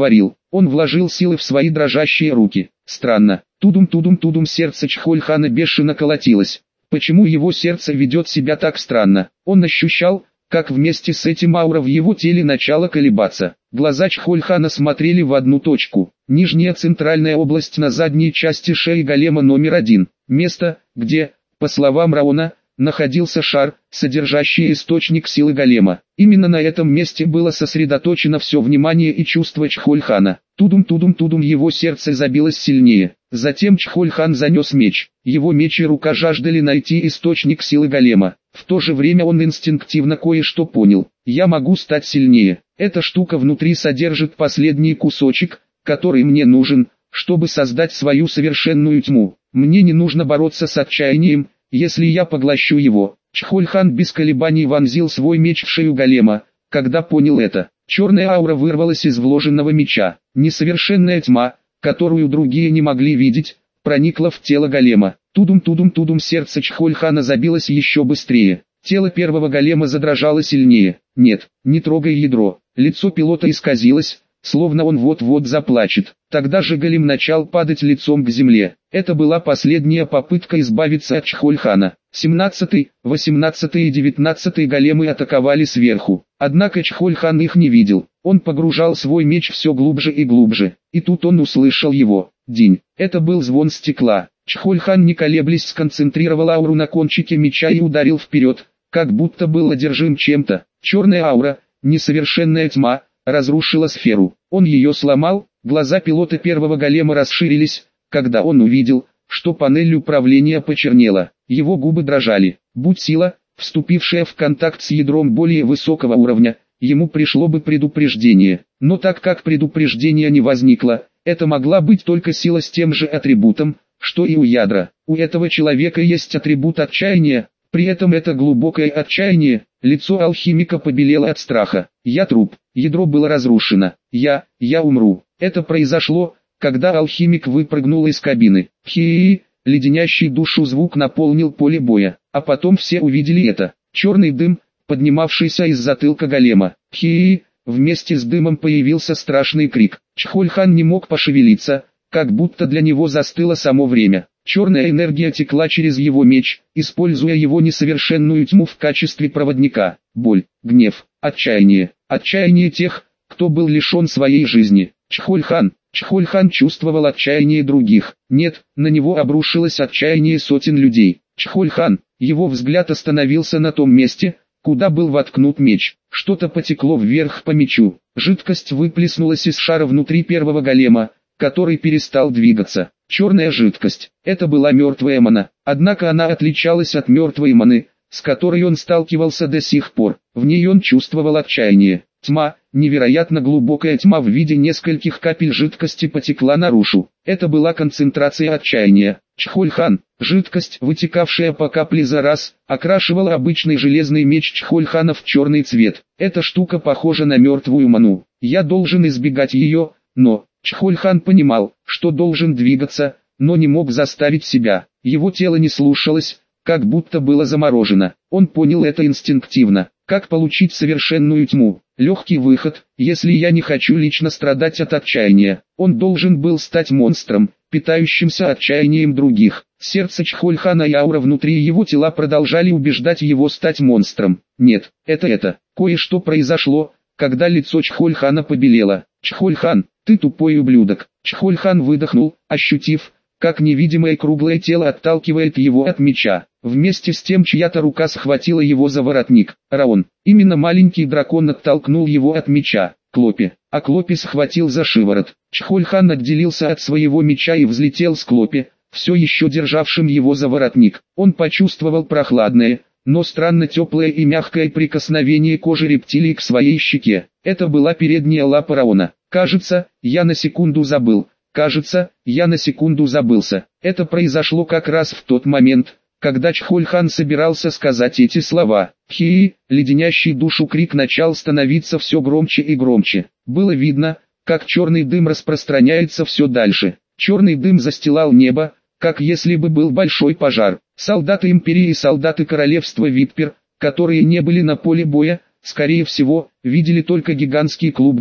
Он вложил силы в свои дрожащие руки. Странно. Тудум-тудум-тудум, сердце Чхольхана бешено колотилось. Почему его сердце ведет себя так странно? Он ощущал, как вместе с этим аура в его теле начала колебаться. Глаза Чхольхана смотрели в одну точку. Нижняя центральная область на задней части шеи голема номер один. Место, где, по словам Раона, находился шар, содержащий источник силы голема. Именно на этом месте было сосредоточено все внимание и чувство Чхольхана. Тудум-тудум-тудум, его сердце забилось сильнее. Затем Чхольхан занес меч. Его меч и рука жаждали найти источник силы голема. В то же время он инстинктивно кое-что понял. «Я могу стать сильнее. Эта штука внутри содержит последний кусочек, который мне нужен, чтобы создать свою совершенную тьму. Мне не нужно бороться с отчаянием, если я поглощу его». Чхольхан без колебаний вонзил свой меч в шею голема. Когда понял это, черная аура вырвалась из вложенного меча. Несовершенная тьма, которую другие не могли видеть, проникла в тело голема. Тудум-тудум-тудум, сердце Чхольхана забилось еще быстрее. Тело первого голема задрожало сильнее. «Нет, не трогай ядро». Лицо пилота исказилось, словно он вот-вот заплачет. Тогда же голем начал падать лицом к земле. Это была последняя попытка избавиться от Чхольхана. семнадцатый, восемнадцатый и девятнадцатый големы атаковали сверху. Однако Чхольхан их не видел. Он погружал свой меч все глубже и глубже. И тут он услышал его. Динь. Это был звон стекла. Чхольхан, не колеблясь, сконцентрировал ауру на кончике меча и ударил вперед, как будто был одержим чем-то. Черная аура, несовершенная тьма, разрушила сферу. Он ее сломал. Глаза пилота первого голема расширились, когда он увидел, что панель управления почернела. Его губы дрожали. Будь сила, вступившая в контакт с ядром более высокого уровня, ему пришло бы предупреждение. Но так как предупреждения не возникло, это могла быть только сила с тем же атрибутом, что и у ядра. У этого человека есть атрибут отчаяния, при этом это глубокое отчаяние. Лицо алхимика побелело от страха. «Я труп, ядро было разрушено, я, я умру». Это произошло, когда алхимик выпрыгнул из кабины. Хи-и-и, леденящий душу звук наполнил поле боя, а потом все увидели это. Черный дым, поднимавшийся из затылка голема. Хи-и-и, вместе с дымом появился страшный крик. Чхольхан не мог пошевелиться, как будто для него застыло само время. Черная энергия текла через его меч, используя его несовершенную тьму в качестве проводника. Боль, гнев, отчаяние, отчаяние тех, кто был лишен своей жизни. Чхольхан, Чхольхан чувствовал отчаяние других. Нет, на него обрушилось отчаяние сотен людей. Чхольхан, его взгляд остановился на том месте, куда был воткнут меч. Что-то потекло вверх по мечу. Жидкость выплеснулась из шара внутри первого голема, который перестал двигаться. Черная жидкость. Это была мертвая мана. Однако она отличалась от мертвой маны, с которой он сталкивался до сих пор. В ней он чувствовал отчаяние. Тьма, невероятно глубокая тьма в виде нескольких капель жидкости потекла наружу. Это была концентрация отчаяния. Чхольхан, жидкость, вытекавшая по капле за раз, окрашивала обычный железный меч Чхольхана в черный цвет. Эта штука похожа на мертвую ману. Я должен избегать ее, но... Чхольхан понимал, что должен двигаться, но не мог заставить себя. Его тело не слушалось, как будто было заморожено. Он понял это инстинктивно. Как получить совершенную тьму? Легкий выход, если я не хочу лично страдать от отчаяния. Он должен был стать монстром, питающимся отчаянием других. Сердце Чхольхана и аура внутри его тела продолжали убеждать его стать монстром. Нет, это это. Кое-что произошло, когда лицо Чхольхана побелело. «Чхольхан, ты тупой ублюдок». Чхольхан выдохнул, ощутив, как невидимое круглое тело отталкивает его от меча. Вместе с тем чья-то рука схватила его за воротник. Раон. Именно маленький дракон оттолкнул его от меча. Клопи. А Клопи схватил за шиворот. Чхольхан отделился от своего меча и взлетел с Клопи, все еще державшим его за воротник. Он почувствовал прохладное, но странно теплое и мягкое прикосновение кожи рептилии к своей щеке. Это была передняя лапа Раона. Кажется, я на секунду забыл. Кажется, я на секунду забылся. Это произошло как раз в тот момент, когда Чхольхан собирался сказать эти слова. Хи, леденящий душу крик начал становиться все громче и громче. Было видно, как черный дым распространяется все дальше. Черный дым застилал небо, как если бы был большой пожар. Солдаты империи и солдаты королевства Витпер, которые не были на поле боя, скорее всего, видели только гигантский клуб дыма.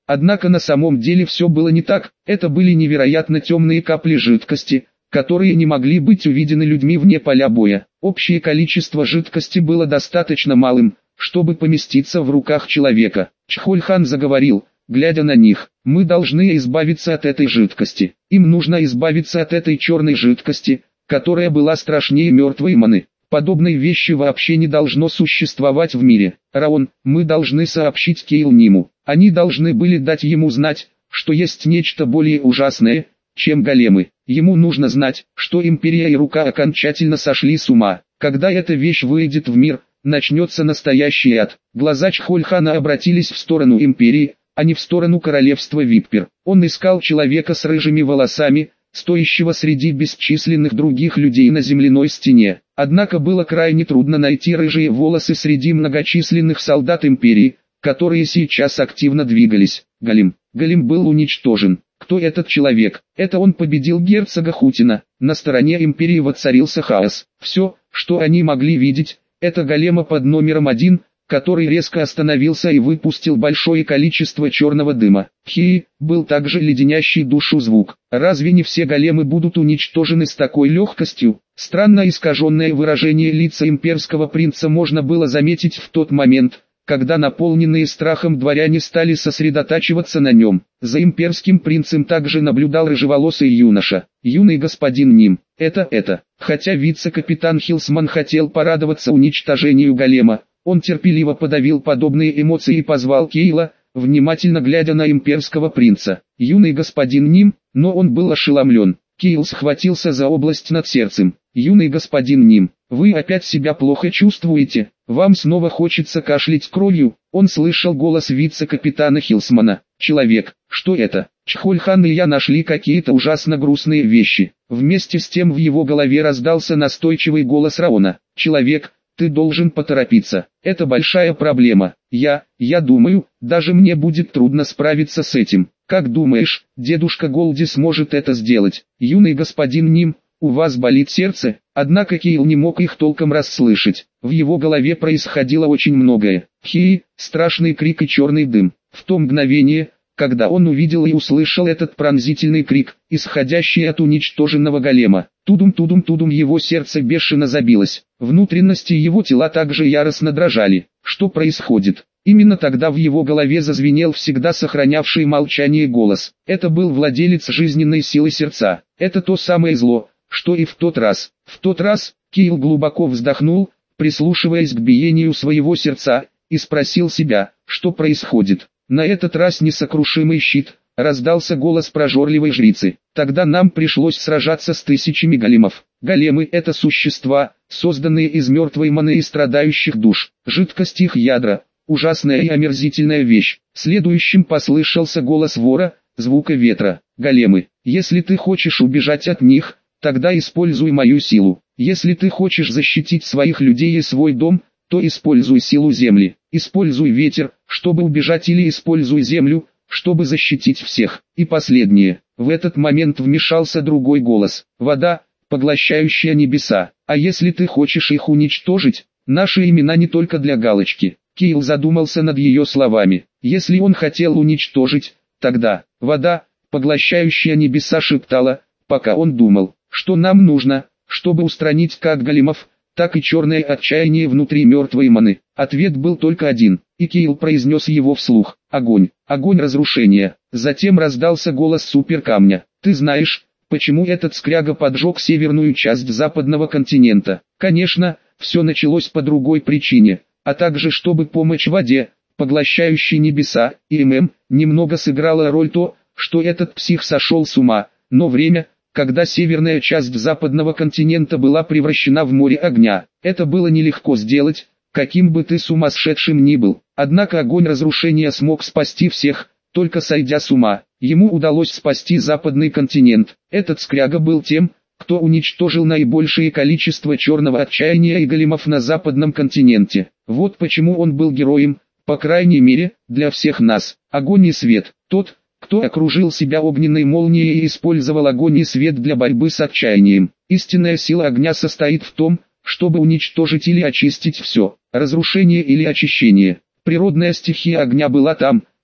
Однако на самом деле все было не так, это были невероятно темные капли жидкости, которые не могли быть увидены людьми вне поля боя. Общее количество жидкости было достаточно малым, чтобы поместиться в руках человека. Чхоль-хан заговорил, глядя на них: «Мы должны избавиться от этой жидкости. Им нужно избавиться от этой черной жидкости, которая была страшнее мертвой маны. Подобной вещи вообще не должно существовать в мире. Раон, мы должны сообщить Кейл-Ниму. Они должны были дать ему знать, что есть нечто более ужасное, чем големы. Ему нужно знать, что Империя и Рука окончательно сошли с ума. Когда эта вещь выйдет в мир, начнется настоящий ад». Глаза Чхоль-хана обратились в сторону Империи, а не в сторону королевства Виппер. Он искал человека с рыжими волосами, стоящего среди бесчисленных других людей на земляной стене. Однако было крайне трудно найти рыжие волосы среди многочисленных солдат Империи, которые сейчас активно двигались. Голем. Голем был уничтожен. Кто этот человек? Это он победил герцога Хутина. На стороне Империи воцарился хаос. Все, что они могли видеть, это голема под номером один, который резко остановился и выпустил большое количество черного дыма. Хи, был также леденящий душу звук. Разве не все големы будут уничтожены с такой легкостью? Странно искаженное выражение лица имперского принца можно было заметить в тот момент, когда наполненные страхом дворяне стали сосредотачиваться на нем. За имперским принцем также наблюдал рыжеволосый юноша. Юный господин Ним. Это это. Хотя вице-капитан Хилсман хотел порадоваться уничтожению голема, он терпеливо подавил подобные эмоции и позвал Кейла, внимательно глядя на имперского принца. Юный господин Ним, но он был ошеломлен. Кейл схватился за область над сердцем. Юный господин Ним, вы опять себя плохо чувствуете? Вам снова хочется кашлять кровью? Он слышал голос вице-капитана Хилсмана. Человек, что это? Чхоль-хан и я нашли какие-то ужасно грустные вещи. Вместе с тем в его голове раздался настойчивый голос Раона. Человек, ты должен поторопиться. Это большая проблема. Я, я думаю, даже мне будет трудно справиться с этим. Как думаешь, дедушка Голди сможет это сделать? Юный господин Ним, у вас болит сердце? Однако Кейл не мог их толком расслышать. В его голове происходило очень многое. Хи, страшный крик и черный дым. В то мгновение, когда он увидел и услышал этот пронзительный крик, исходящий от уничтоженного голема, тудум-тудум-тудум его сердце бешено забилось. Внутренности его тела также яростно дрожали. Что происходит? Именно тогда в его голове зазвенел всегда сохранявший молчание голос. Это был владелец жизненной силы сердца. Это то самое зло, что и в тот раз. В тот раз, Кейл глубоко вздохнул, прислушиваясь к биению своего сердца, и спросил себя, что происходит. На этот раз несокрушимый щит, раздался голос прожорливой жрицы. Тогда нам пришлось сражаться с тысячами големов. Големы — это существа, созданные из мертвой маны и страдающих душ. Жидкость их ядра — ужасная и омерзительная вещь. Следующим послышался голос вора, звука ветра. Големы, если ты хочешь убежать от них, тогда используй мою силу. Если ты хочешь защитить своих людей и свой дом, то используй силу земли. Используй ветер, чтобы убежать, или используй землю, чтобы защитить всех. И последнее. В этот момент вмешался другой голос. Вода, поглощающая небеса. А если ты хочешь их уничтожить, наши имена не только для галочки. Кейл задумался над ее словами. Если он хотел уничтожить, тогда вода, поглощающая небеса, шептала, пока он думал, что нам нужно, чтобы устранить как големов, так и черное отчаяние внутри мертвой маны. Ответ был только один, и Кейл произнес его вслух. Огонь, огонь разрушения. Затем раздался голос суперкамня. Ты знаешь, почему этот скряга поджег северную часть западного континента? Конечно, все началось по другой причине, а также чтобы помочь воде, поглощающей небеса, и ММ, немного сыграла роль то, что этот псих сошел с ума, но время, когда северная часть западного континента была превращена в море огня. Это было нелегко сделать, каким бы ты сумасшедшим ни был. Однако огонь разрушения смог спасти всех, только сойдя с ума. Ему удалось спасти западный континент. Этот скряга был тем, кто уничтожил наибольшее количество черного отчаяния и големов на западном континенте. Вот почему он был героем, по крайней мере, для всех нас. Огонь и свет. Тот, кто окружил себя огненной молнией и использовал огонь и свет для борьбы с отчаянием. Истинная сила огня состоит в том, чтобы уничтожить или очистить все, разрушение или очищение. Природная стихия огня была там,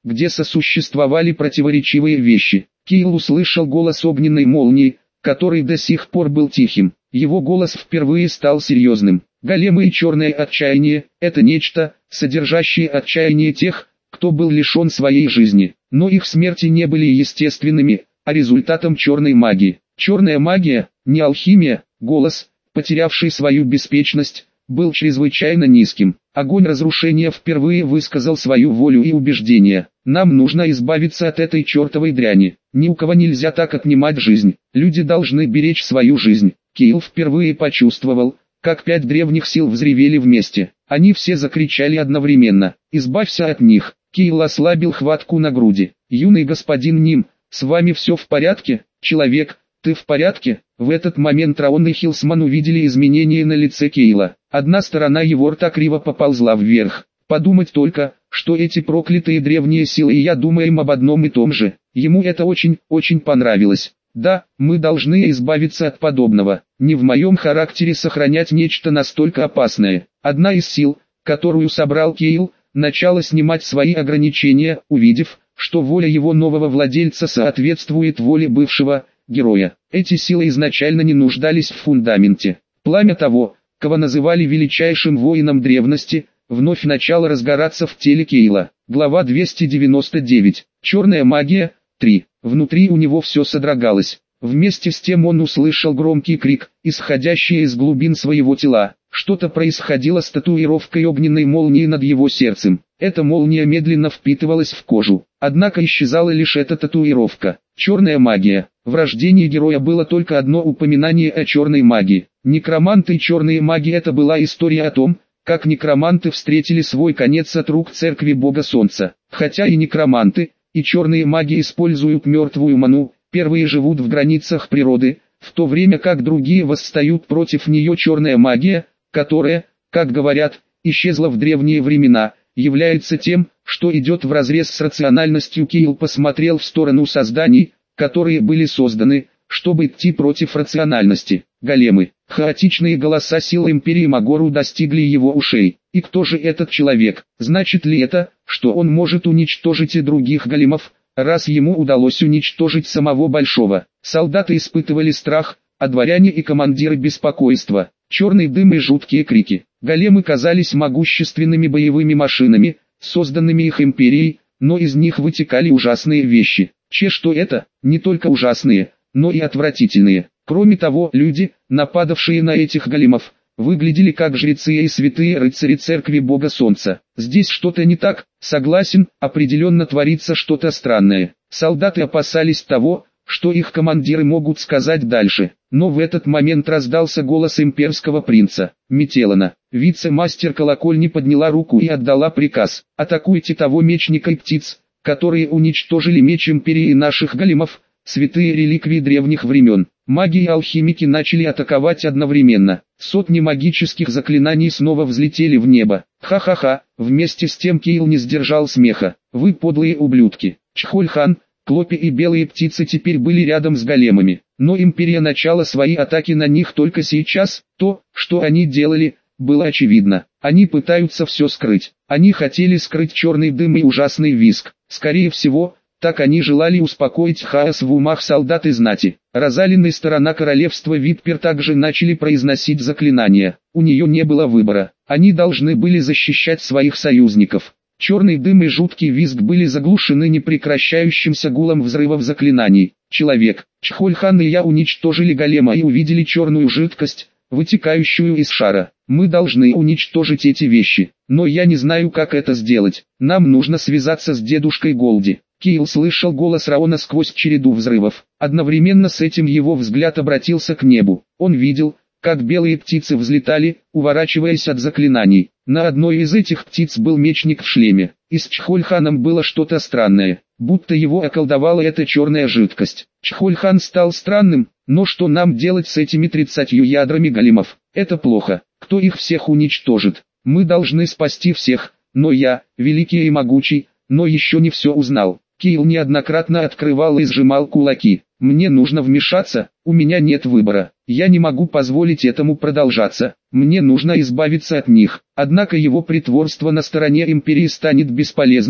где сосуществовали противоречивые вещи. Кейл услышал голос огненной молнии, который до сих пор был тихим. Его голос впервые стал серьезным. Големы и черное отчаяние – это нечто, содержащее отчаяние тех, кто был лишен своей жизни. Но их смерти не были естественными, а результатом черной магии. Черная магия, не алхимия, голос, потерявший свою беспечность, был чрезвычайно низким. Огонь разрушения впервые высказал свою волю и убеждения. Нам нужно избавиться от этой чертовой дряни. Ни у кого нельзя так отнимать жизнь. Люди должны беречь свою жизнь. Кейл впервые почувствовал, как пять древних сил взревели вместе. Они все закричали одновременно: «Избавься от них!» Кейл ослабил хватку на груди. «Юный господин Ним, с вами все в порядке? Человек, ты в порядке?» В этот момент Раон и Хилсман увидели изменения на лице Кейла. Одна сторона его рта криво поползла вверх. Подумать только, что эти проклятые древние силы и я думаем об одном и том же. Ему это очень, очень понравилось. Да, мы должны избавиться от подобного. Не в моем характере сохранять нечто настолько опасное. Одна из сил, которую собрал Кейл, начала снимать свои ограничения, увидев, что воля его нового владельца соответствует воле бывшего героя. Эти силы изначально не нуждались в фундаменте. Пламя того, кого называли величайшим воином древности, вновь начало разгораться в теле Кейла. Глава двести девяносто девять. Черная магия. три. Внутри у него все содрогалось. Вместе с тем он услышал громкий крик, исходящий из глубин своего тела. Что-то происходило с татуировкой огненной молнии над его сердцем. Эта молния медленно впитывалась в кожу. Однако исчезала лишь эта татуировка. Черная магия. В рождении героя было только одно упоминание о черной магии. Некроманты и черные маги — это была история о том, как некроманты встретили свой конец от рук церкви бога солнца. Хотя и некроманты, и черные маги используют мертвую ману, первые живут в границах природы, в то время как другие восстают против нее. Черная магия, которая, как говорят, исчезла в древние времена, является тем, что идет вразрез с рациональностью. Кейл посмотрел в сторону созданий, которые были созданы, чтобы идти против рациональности. Големы. Хаотичные голоса сил Империи Магору достигли его ушей. И кто же этот человек? Значит ли это, что он может уничтожить и других големов, раз ему удалось уничтожить самого Большого? Солдаты испытывали страх, а дворяне и командиры беспокойство. Черный дым и жуткие крики. Големы казались могущественными боевыми машинами, созданными их империей, но из них вытекали ужасные вещи. Че что это? Не только ужасные, но и отвратительные. Кроме того, люди, нападавшие на этих големов, выглядели как жрецы и святые рыцари церкви бога солнца. Здесь что-то не так, согласен, определенно творится что-то странное. Солдаты опасались того, что их командиры могут сказать дальше. Но в этот момент раздался голос имперского принца Метеллана. Вице-мастер колокольни подняла руку и отдала приказ: «Атакуйте того мечника и птиц, которые уничтожили меч империи и наших големов, святые реликвии древних времен». Маги и алхимики начали атаковать одновременно. Сотни магических заклинаний снова взлетели в небо. Ха-ха-ха, вместе с тем Кейл не сдержал смеха. «Вы подлые ублюдки!» Чхоль-хан, Клопи и белые птицы теперь были рядом с големами. Но империя начала свои атаки на них только сейчас. То, что они делали, было очевидно. Они пытаются все скрыть. Они хотели скрыть черный дым и ужасный визг. Скорее всего, так они желали успокоить хаос в умах солдат и знати. Розалина сторона королевства Витпер также начали произносить заклинания. У нее не было выбора. Они должны были защищать своих союзников. Черный дым и жуткий визг были заглушены непрекращающимся гулом взрывов заклинаний. Человек, Чхоль-хан и я уничтожили голема и увидели черную жидкость, вытекающую из шара. Мы должны уничтожить эти вещи, но я не знаю, как это сделать. Нам нужно связаться с дедушкой Голди. Кейл слышал голос Раона сквозь череду взрывов. Одновременно с этим его взгляд обратился к небу. Он видел, как белые птицы взлетали, уворачиваясь от заклинаний. На одной из этих птиц был мечник в шлеме. И с Чхоль-ханом было что-то странное, будто его околдовала эта черная жидкость. Чхоль-хан стал странным, но что нам делать с этими тридцатью ядрами големов? Это плохо. Кто их всех уничтожит? Мы должны спасти всех, но я, великий и могучий, но еще не все узнал. Кейл неоднократно открывал и сжимал кулаки. Мне нужно вмешаться, у меня нет выбора. Я не могу позволить этому продолжаться. Мне нужно избавиться от них. Однако его притворство на стороне империи станет бесполезным,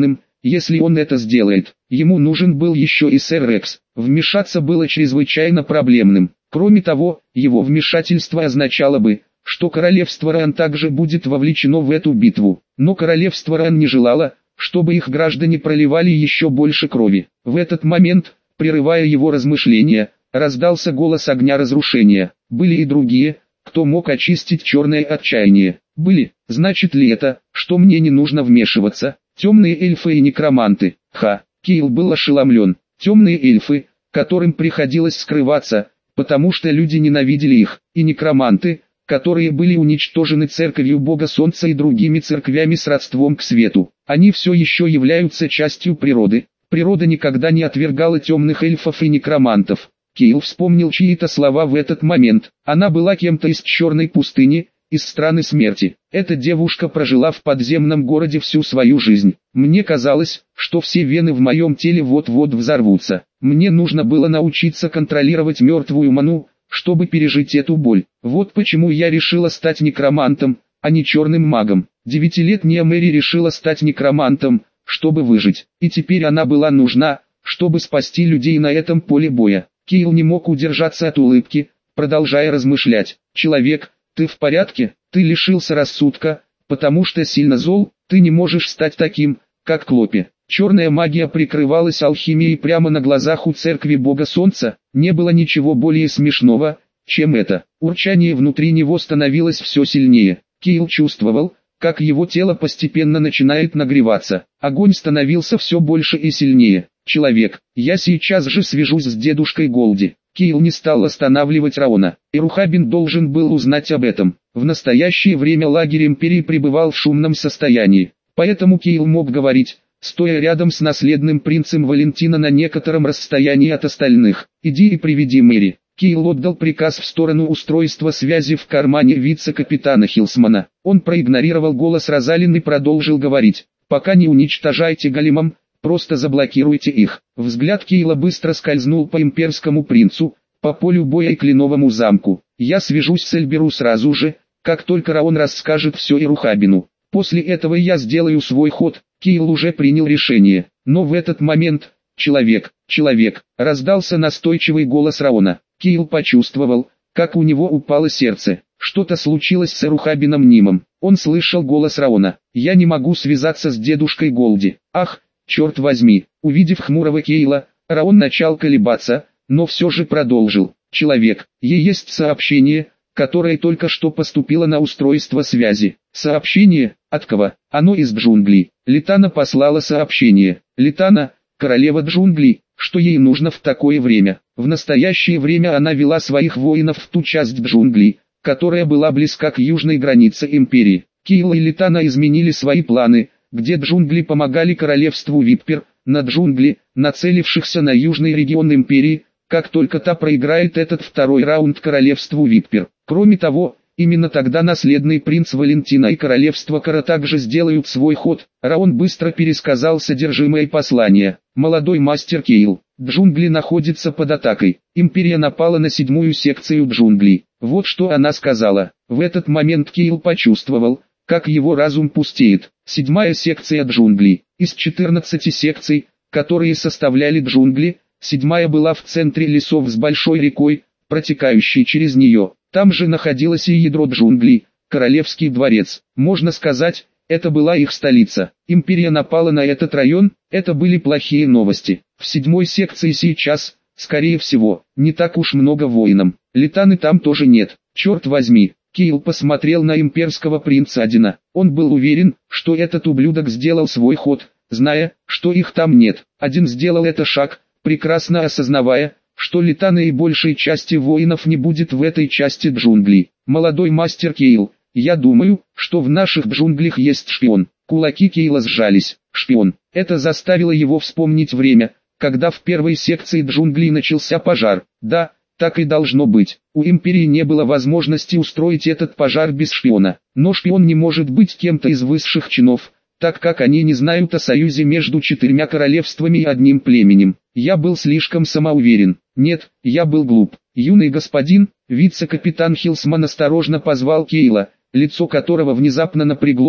если он это сделает, ему нужен был еще и сэр Рекс. Вмешаться было чрезвычайно проблемным. Кроме того, его вмешательство означало бы, что королевство Ран также будет вовлечено в эту битву. Но королевство Ран не желало, чтобы их граждане проливали еще больше крови. В этот момент, прерывая его размышления, раздался голос огня разрушения. Были и другие, кто мог очистить черное отчаяние. Были, значит ли это, что мне не нужно вмешиваться? Темные эльфы и некроманты. Ха, Кейл был ошеломлен. Темные эльфы, которым приходилось скрываться, потому что люди ненавидели их, и некроманты, которые были уничтожены церковью бога солнца и другими церквями с родством к свету. Они все еще являются частью природы. Природа никогда не отвергала темных эльфов и некромантов. Кейл вспомнил чьи-то слова в этот момент. Она была кем-то из черной пустыни, из страны смерти. Эта девушка прожила в подземном городе всю свою жизнь. Мне казалось, что все вены в моем теле вот-вот взорвутся. Мне нужно было научиться контролировать мертвую ману, чтобы пережить эту боль. Вот почему я решила стать некромантом, а не черным магом. Девятилетняя Мэри решила стать некромантом, чтобы выжить. И теперь она была нужна, чтобы спасти людей на этом поле боя. Кейл не мог удержаться от улыбки, продолжая размышлять. «Человек, ты в порядке? Ты лишился рассудка, потому что сильно зол, ты не можешь стать таким, как Клопи». Черная магия прикрывалась алхимией прямо на глазах у церкви бога солнца. Не было ничего более смешного, чем это. Урчание внутри него становилось все сильнее. Кейл чувствовал, как его тело постепенно начинает нагреваться. Огонь становился все больше и сильнее. «Человек, я сейчас же свяжусь с дедушкой Голди». Кейл не стал останавливать Раона. Ирухабин должен был узнать об этом. В настоящее время лагерь Империи пребывал в шумном состоянии. Поэтому Кейл мог говорить, стоя рядом с наследным принцем Валентина на некотором расстоянии от остальных. «Иди и приведи Мэри». Кейл отдал приказ в сторону устройства связи в кармане вице-капитана Хилсмана. Он проигнорировал голос Розалин и продолжил говорить. «Пока не уничтожайте големам, просто заблокируйте их». Взгляд Кейла быстро скользнул по имперскому принцу, по полю боя и кленовому замку. «Я свяжусь с Эльберу сразу же, как только Раон расскажет все Ирухабину. После этого я сделаю свой ход». Кейл уже принял решение, но в этот момент, «Человек, человек», раздался настойчивый голос Раона. Кейл почувствовал, как у него упало сердце. Что-то случилось с Ирухабином Нимом. Он слышал голос Раона. «Я не могу связаться с дедушкой Голди». «Ах, черт возьми». Увидев хмурого Кейла, Раон начал колебаться, но все же продолжил. «Человек, ей есть сообщение, которое только что поступило на устройство связи». «Сообщение? От кого?» «Оно из джунглей». Литана послала сообщение. Литана, королева джунглей, что ей нужно в такое время. В настоящее время она вела своих воинов в ту часть джунглей, которая была близка к южной границе империи. Кейл и Литана изменили свои планы, где джунгли помогали королевству Виппер, на джунгли, нацелившихся на южный регион империи, как только та проиграет этот второй раунд королевству Виппер. Кроме того, именно тогда наследный принц Валентина и королевство Кара также сделают свой ход. Раон быстро пересказал содержимое послания. «Молодой мастер Кейл, джунгли находятся под атакой. Империя напала на седьмую секцию джунглей». Вот что она сказала. В этот момент Кейл почувствовал, как его разум пустеет. Седьмая секция джунглей. Из четырнадцати секций, которые составляли джунгли, седьмая была в центре лесов с большой рекой, протекающей через нее. Там же находилось и ядро джунглей, Королевский дворец. Можно сказать, это была их столица. Империя напала на этот район, это были плохие новости. В седьмой секции сейчас, скорее всего, не так уж много воинов. Литаны там тоже нет. Черт возьми. Кейл посмотрел на имперского принца Адина. Он был уверен, что этот ублюдок сделал свой ход, зная, что их там нет. Один сделал это шаг, прекрасно осознавая, что Литаны и большей части воинов не будет в этой части джунглей. «Молодой мастер Кейл, я думаю, что в наших джунглях есть шпион». Кулаки Кейла сжались. Шпион. Это заставило его вспомнить время, когда в первой секции джунглей начался пожар. Да, так и должно быть. У империи не было возможности устроить этот пожар без шпиона. Но шпион не может быть кем-то из высших чинов, так как они не знают о союзе между четырьмя королевствами и одним племенем. Я был слишком самоуверен. Нет, я был глуп. Юный господин, вице-капитан Хилсман осторожно позвал Кейла, лицо которого внезапно напряглось,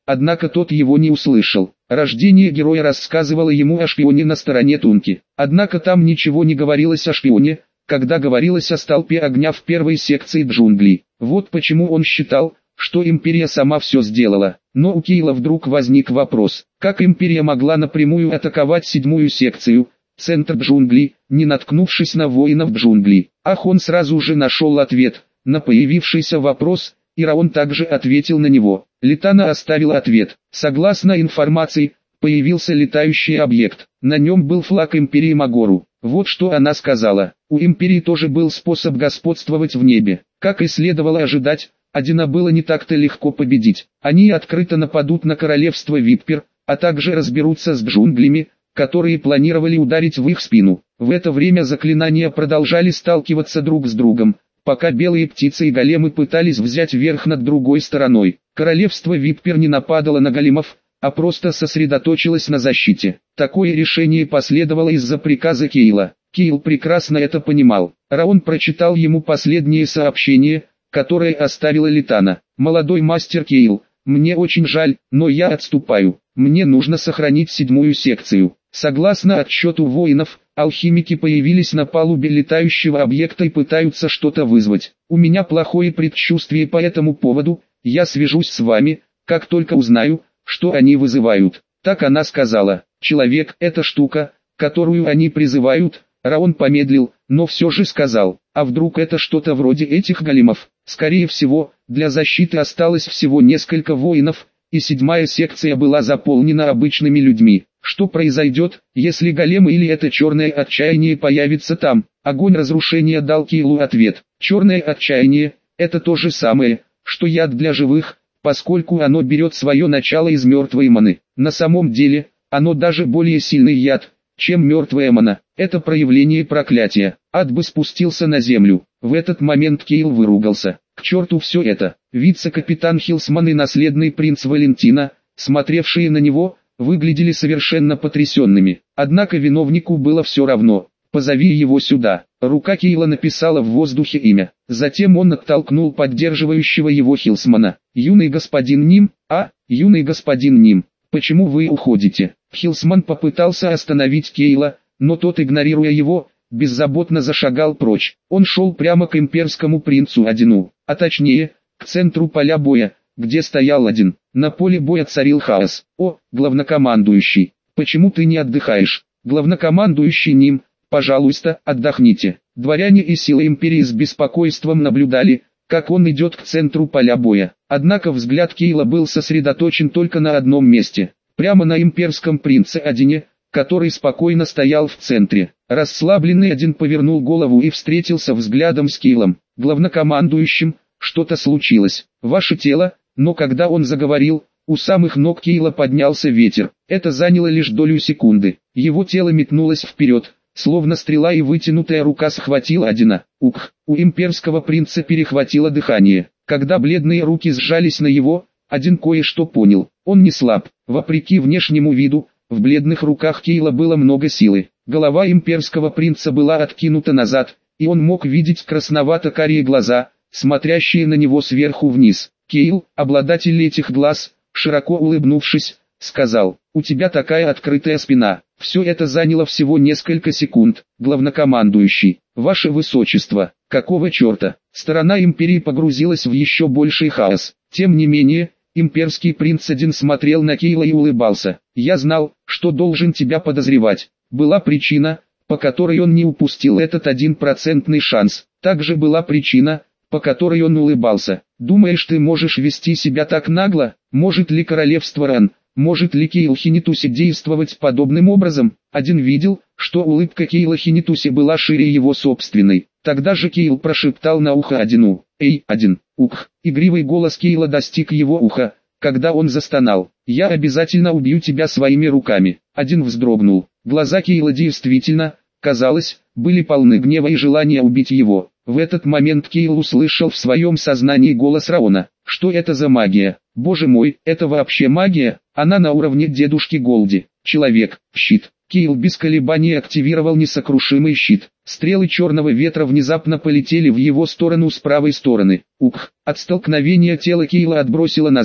однако тот его не услышал. Рождение героя рассказывало ему о шпионе на стороне Тунки. Однако там ничего не говорилось о шпионе, когда говорилось о столпе огня в первой секции джунглей. Вот почему он считал, что империя сама все сделала. Но у Кейла вдруг возник вопрос, как империя могла напрямую атаковать седьмую секцию, центр джунглей, не наткнувшись на воинов джунглей. Ах, он сразу же нашел ответ на появившийся вопрос, и Раон также ответил на него. Литана оставила ответ. Согласно информации, появился летающий объект. На нем был флаг империи Магору. Вот что она сказала. У империи тоже был способ господствовать в небе. Как и следовало ожидать, Одина было не так-то легко победить. Они открыто нападут на королевство Виппер, а также разберутся с джунглями, которые планировали ударить в их спину. В это время заклинания продолжали сталкиваться друг с другом, пока белые птицы и големы пытались взять верх над другой стороной. Королевство Виппер не нападало на големов, а просто сосредоточилось на защите. Такое решение последовало из-за приказа Кейла. Кейл прекрасно это понимал. Раон прочитал ему последнее сообщение, которое оставила Литана. «Молодой мастер Кейл, мне очень жаль, но я отступаю. Мне нужно сохранить седьмую секцию». Согласно отчету воинов, алхимики появились на палубе летающего объекта и пытаются что-то вызвать. «У меня плохое предчувствие по этому поводу, я свяжусь с вами, как только узнаю, что они вызывают». Так она сказала. «Человек — это штука, которую они призывают». Раон помедлил, но все же сказал, а вдруг это что-то вроде этих големов? Скорее всего, для защиты осталось всего несколько воинов, и седьмая секция была заполнена обычными людьми. Что произойдет, если големы или это черное отчаяние появится там? Огонь разрушения дал Кейлу ответ. Черное отчаяние – это то же самое, что яд для живых, поскольку оно берет свое начало из мертвой маны. На самом деле, оно даже более сильный яд, чем мертвая мана. Это проявление проклятия. Ад бы спустился на землю. В этот момент Кейл выругался. К черту все это. Вице-капитан Хилсман и наследный принц Валентина, смотревшие на него, выглядели совершенно потрясенными. Однако виновнику было все равно. «Позови его сюда». Рука Кейла написала в воздухе имя. Затем он оттолкнул поддерживающего его Хилсмана. «Юный господин Ним, а, юный господин Ним, почему вы уходите?» Хилсман попытался остановить Кейла, но тот, игнорируя его, беззаботно зашагал прочь. Он шел прямо к имперскому принцу Одину, а точнее, к центру поля боя, где стоял Один. На поле боя царил хаос. «О, главнокомандующий, почему ты не отдыхаешь?» «Главнокомандующий Ним, пожалуйста, отдохните». Дворяне и силы империи с беспокойством наблюдали, как он идет к центру поля боя. Однако взгляд Кейла был сосредоточен только на одном месте, прямо на имперском принце Одине, который спокойно стоял в центре. Расслабленный Один повернул голову и встретился взглядом с Кейлом. «Главнокомандующим, что-то случилось. Ваше тело». Но когда он заговорил, у самых ног Кейла поднялся ветер. Это заняло лишь долю секунды. Его тело метнулось вперед, словно стрела, и вытянутая рука схватила Одина. Ух, у имперского принца перехватило дыхание. Когда бледные руки сжались на его, Один кое-что понял. Он не слаб. Вопреки внешнему виду, в бледных руках Кейла было много силы. Голова имперского принца была откинута назад, и он мог видеть красновато-карие глаза, смотрящие на него сверху вниз. Кейл, обладатель этих глаз, широко улыбнувшись, сказал: «У тебя такая открытая спина». Все это заняло всего несколько секунд. «Главнокомандующий, ваше высочество, какого черта?» Сторона империи погрузилась в еще больший хаос. Тем не менее, имперский принц Один смотрел на Кейла и улыбался. «Я знал, что должен тебя подозревать. Была причина, по которой он не упустил этот однопроцентный шанс. Также была причина, по которой он улыбался. Думаешь, ты можешь вести себя так нагло? Может ли королевство Ран, может ли Кейл Хинитуси действовать подобным образом?» Один видел, что улыбка Кейла Хинитуси была шире его собственной. Тогда же Кейл прошептал на ухо Одину: «Эй, Один!» Ух! Игривый голос Кейла достиг его уха, когда он застонал: «Я обязательно убью тебя своими руками». Один вздрогнул. Глаза Кейла действительно, казалось, были полны гнева и желания убить его. В этот момент Кейл услышал в своем сознании голос Раона. «Что это за магия? Боже мой, это вообще магия? Она на уровне дедушки Голди. Человек, щит». Кейл без колебаний активировал несокрушимый щит. Стрелы черного ветра внезапно полетели в его сторону с правой стороны. Ух! От столкновения тело Кейла отбросило назад,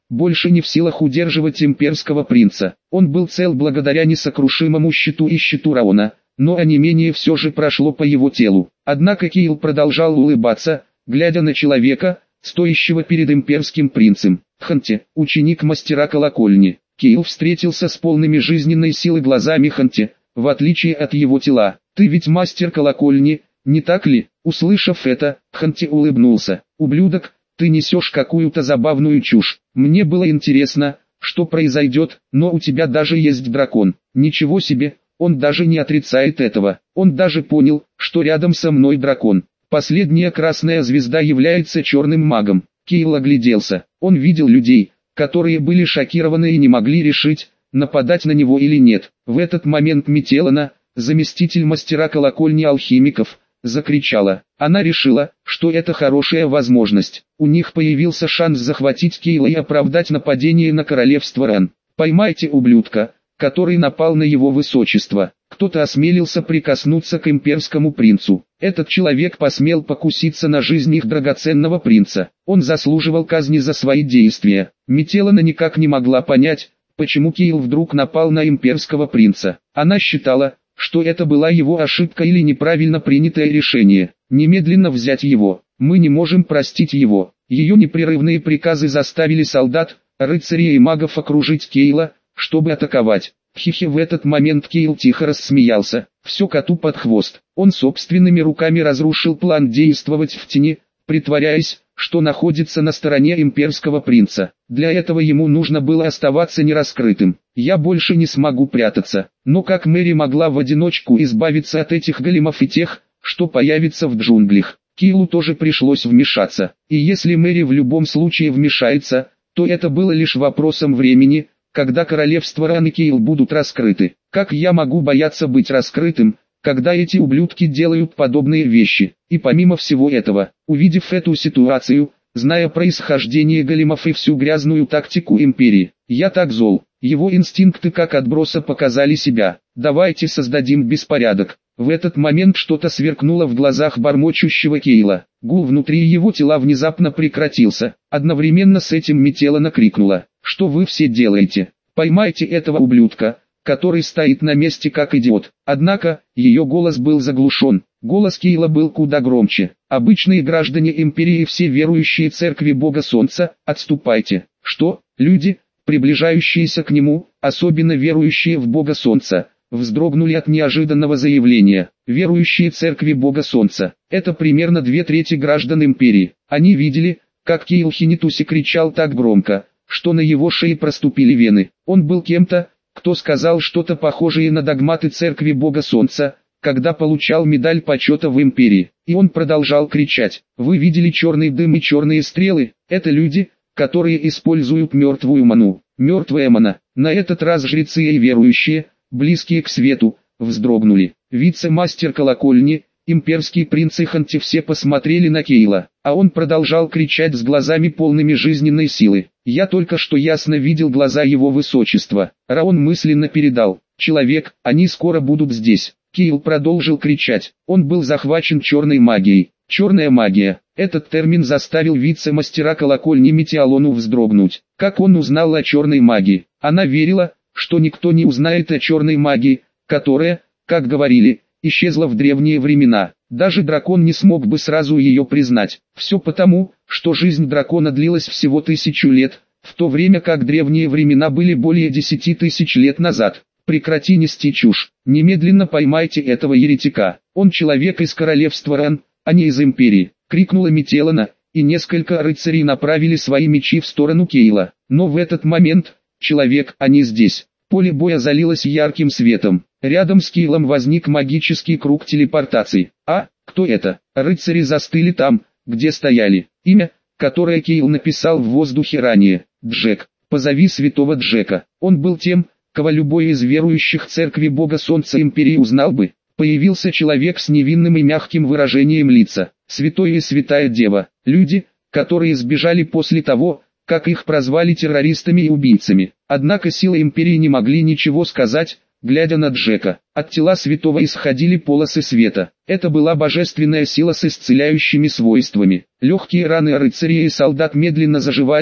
больше не в силах удерживать имперского принца. Он был цел благодаря несокрушимому щиту и щиту Раона, но онемение все же прошло по его телу. Однако Киил продолжал улыбаться, глядя на человека, стоящего перед имперским принцем. Ханти, ученик мастера колокольни. Киил встретился с полными жизненной силы глазами Ханти, в отличие от его тела. «Ты ведь мастер колокольни, не так ли?» Услышав это, Ханти улыбнулся. «Ублюдок, ты несешь какую-то забавную чушь. Мне было интересно, что произойдет, но у тебя даже есть дракон. Ничего себе, он даже не отрицает этого. Он даже понял, что рядом со мной дракон. Последняя красная звезда является черным магом». Киил огляделся. Он видел людей, которые были шокированы и не могли решить, нападать на него или нет. В этот момент Метелана, заместитель мастера колокольни алхимиков, закричала. Она решила, что это хорошая возможность. У них появился шанс захватить Киила и оправдать нападение на королевство Ран. «Поймайте ублюдка, который напал на его высочество». Кто-то осмелился прикоснуться к имперскому принцу. Этот человек посмел покуситься на жизнь их драгоценного принца. Он заслуживал казни за свои действия. Метелана никак не могла понять, почему Киил вдруг напал на имперского принца. Она считала, что это была его ошибка или неправильно принятое решение. Немедленно взять его. Мы не можем простить его. Ее непрерывные приказы заставили солдат, рыцарей и магов окружить Киила, чтобы атаковать. Хихи, в этот момент Киил тихо рассмеялся. Все коту под хвост. Он собственными руками разрушил план действовать в тени, притворяясь, что находится на стороне имперского принца. Для этого ему нужно было оставаться нераскрытым. «Я больше не смогу прятаться». Но как Мэри могла в одиночку избавиться от этих големов и тех, что появится в джунглях? Киилу тоже пришлось вмешаться. И если Мэри в любом случае вмешается, то это было лишь вопросом времени, когда королевство Ран и Киил будут раскрыты. Как я могу бояться быть раскрытым, когда эти ублюдки делают подобные вещи? И помимо всего этого, увидев эту ситуацию, зная происхождение големов и всю грязную тактику империи, я так зол. Его инстинкты как отброса показали себя. Давайте создадим беспорядок. В этот момент что-то сверкнуло в глазах бормочущего Киила. Гул внутри его тела внезапно прекратился. Одновременно с этим Метелана крикнула: «Что вы все делаете? Поймайте этого ублюдка, который стоит на месте как идиот». Однако, ее голос был заглушен. Голос Киила был куда громче. «Обычные граждане империи и все верующие церкви Бога Солнца, отступайте». «Что, люди, приближающиеся к нему, особенно верующие в Бога Солнца, вздрогнули от неожиданного заявления. Верующие церкви Бога Солнца – это примерно две трети граждан империи. Они видели, как Киил Хинитуси кричал так громко, что на его шее проступили вены. Он был кем-то, кто сказал что-то похожее на догматы церкви Бога Солнца, когда получал медаль почета в империи. И он продолжал кричать: «Вы видели черный дым и черные стрелы? Это люди, которые используют мертвую ману». Мертвая мана. На этот раз жрецы и верующие, близкие к свету, вздрогнули. Вице-мастер колокольни, имперский принц и Ханти все посмотрели на Киила, а он продолжал кричать с глазами полными жизненной силы. «Я только что ясно видел глаза его высочества». Раон мысленно передал: «Человек, они скоро будут здесь». Киил продолжил кричать. Он был захвачен черной магией. Черная магия. Этот термин заставил вице-мастера колокольни Метеалону вздрогнуть. Как он узнал о черной магии? Она верила, что никто не узнает о черной магии, которая, как говорили, исчезла в древние времена. Даже дракон не смог бы сразу ее признать. Все потому, что жизнь дракона длилась всего тысячу лет, в то время как древние времена были более десяти тысяч лет назад. Прекрати нести чушь. Немедленно поймайте этого еретика. Он человек из королевства Ран, а не из империи. Крикнула Метелана, и несколько рыцарей направили свои мечи в сторону Киила. Но в этот момент, человек, они здесь. Поле боя залилось ярким светом. Рядом с Киилом возник магический круг телепортации. А, кто это? Рыцари застыли там, где стояли. Имя, которое Киил написал в воздухе ранее. Джек. Позови святого Джека. Он был тем, кого любой из верующих церкви Бога Солнца империи узнал бы. Появился человек с невинным и мягким выражением лица. Святой и святая дева. Люди, которые сбежали после того, как их прозвали террористами и убийцами. Однако силы империи не могли ничего сказать, глядя на Джека. От тела святого исходили полосы света. Это была божественная сила с исцеляющими свойствами. Легкие раны рыцарей и солдат медленно заживали,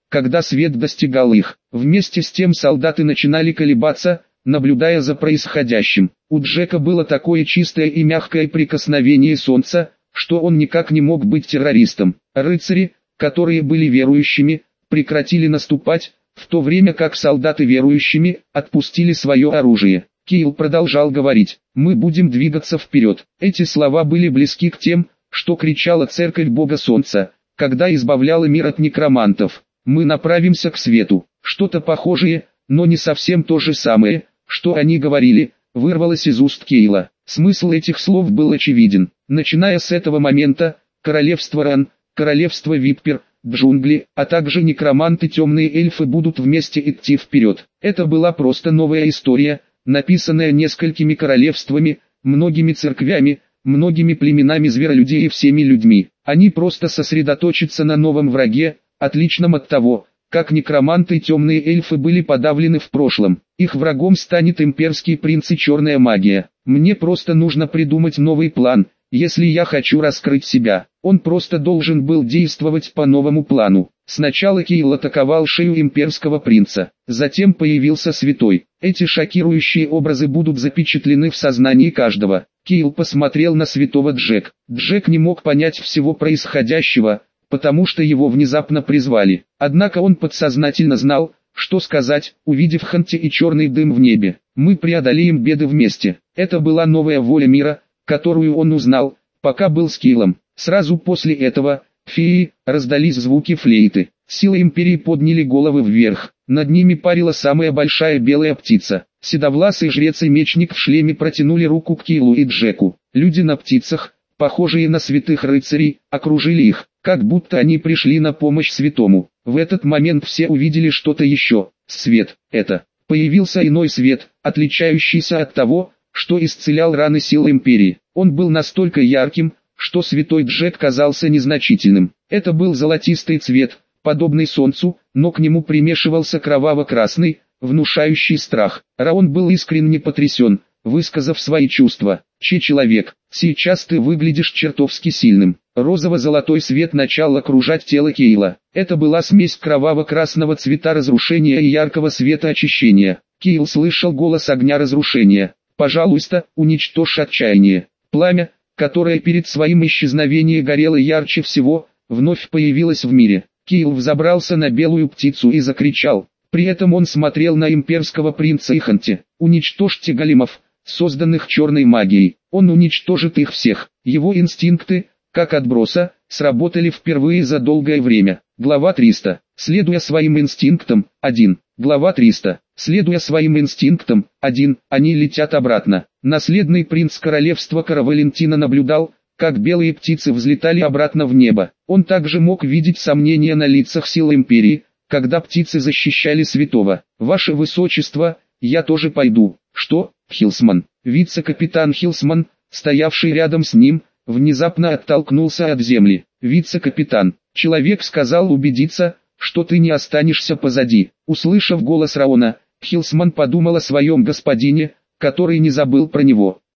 когда свет достигал их. Вместе с тем солдаты начинали колебаться, наблюдая за происходящим. У Джека было такое чистое и мягкое прикосновение солнца, что он никак не мог быть террористом. Рыцари, которые были верующими, прекратили наступать, в то время как солдаты верующими отпустили свое оружие. Кейл продолжал говорить: «Мы будем двигаться вперед». Эти слова были близки к тем, что кричала Церковь Бога Солнца, когда избавляла мир от некромантов. «Мы направимся к свету». Что-то похожее, но не совсем то же самое, что они говорили, вырвалось из уст Кейла. Смысл этих слов был очевиден. Начиная с этого момента, королевство Ран, королевство Виппер, джунгли, а также некроманты темные эльфы будут вместе идти вперед. Это была просто новая история, написанная несколькими королевствами, многими церквями, многими племенами зверолюдей и всеми людьми. Они просто сосредоточатся на новом враге, отличном от того, как некроманты и темные эльфы были подавлены в прошлом. Их врагом станет имперский принц и черная магия. Мне просто нужно придумать новый план, если я хочу раскрыть себя. Он просто должен был действовать по новому плану. Сначала Кейл атаковал шею имперского принца, затем появился святой. Эти шокирующие образы будут запечатлены в сознании каждого. Кейл посмотрел на святого Джек. Джек не мог понять всего происходящего, потому что его внезапно призвали. Однако он подсознательно знал, что сказать, увидев Ханти и черный дым в небе. «Мы преодолеем беды вместе». Это была новая воля мира, которую он узнал, пока был с Кейлом. Сразу после этого, феи, раздались звуки флейты. Силы империи подняли головы вверх. Над ними парила самая большая белая птица. Седовласый жрец и мечник в шлеме протянули руку к Кейлу и Джеку. Люди на птицах, похожие на святых рыцарей, окружили их, как будто они пришли на помощь святому. В этот момент все увидели что-то еще. Свет. Это. Появился иной свет, отличающийся от того, что исцелял раны сил империи. Он был настолько ярким, что святой Джек казался незначительным. Это был золотистый цвет, подобный солнцу, но к нему примешивался кроваво-красный, внушающий страх. Раон был искренне потрясен, высказав свои чувства. «Че человек, сейчас ты выглядишь чертовски сильным». Розово-золотой свет начал окружать тело Кейла. Это была смесь кроваво-красного цвета разрушения и яркого света очищения. Кейл слышал голос огня разрушения. «Пожалуйста, уничтожь отчаяние». Пламя, которое перед своим исчезновением горело ярче всего, вновь появилось в мире. Кейл взобрался на белую птицу и закричал. При этом он смотрел на имперского принца и Ханти. «Уничтожьте големов, созданных черной магией». Он уничтожит их всех. Его инстинкты, как отброса, сработали впервые за долгое время. Глава триста. Следуя своим инстинктам, один. Глава триста. Следуя своим инстинктам, один. Они летят обратно. Наследный принц королевства Каравалентина наблюдал, как белые птицы взлетали обратно в небо. Он также мог видеть сомнения на лицах сил империи, когда птицы защищали святого. «Ваше высочество, я тоже пойду». «Что, Хилсман?» Вице-капитан Хилсман, стоявший рядом с ним, внезапно оттолкнулся от земли. «Вице-капитан, человек сказал убедиться, что ты не останешься позади». Услышав голос Раона, Хилсман подумал о своем господине, который не забыл про него.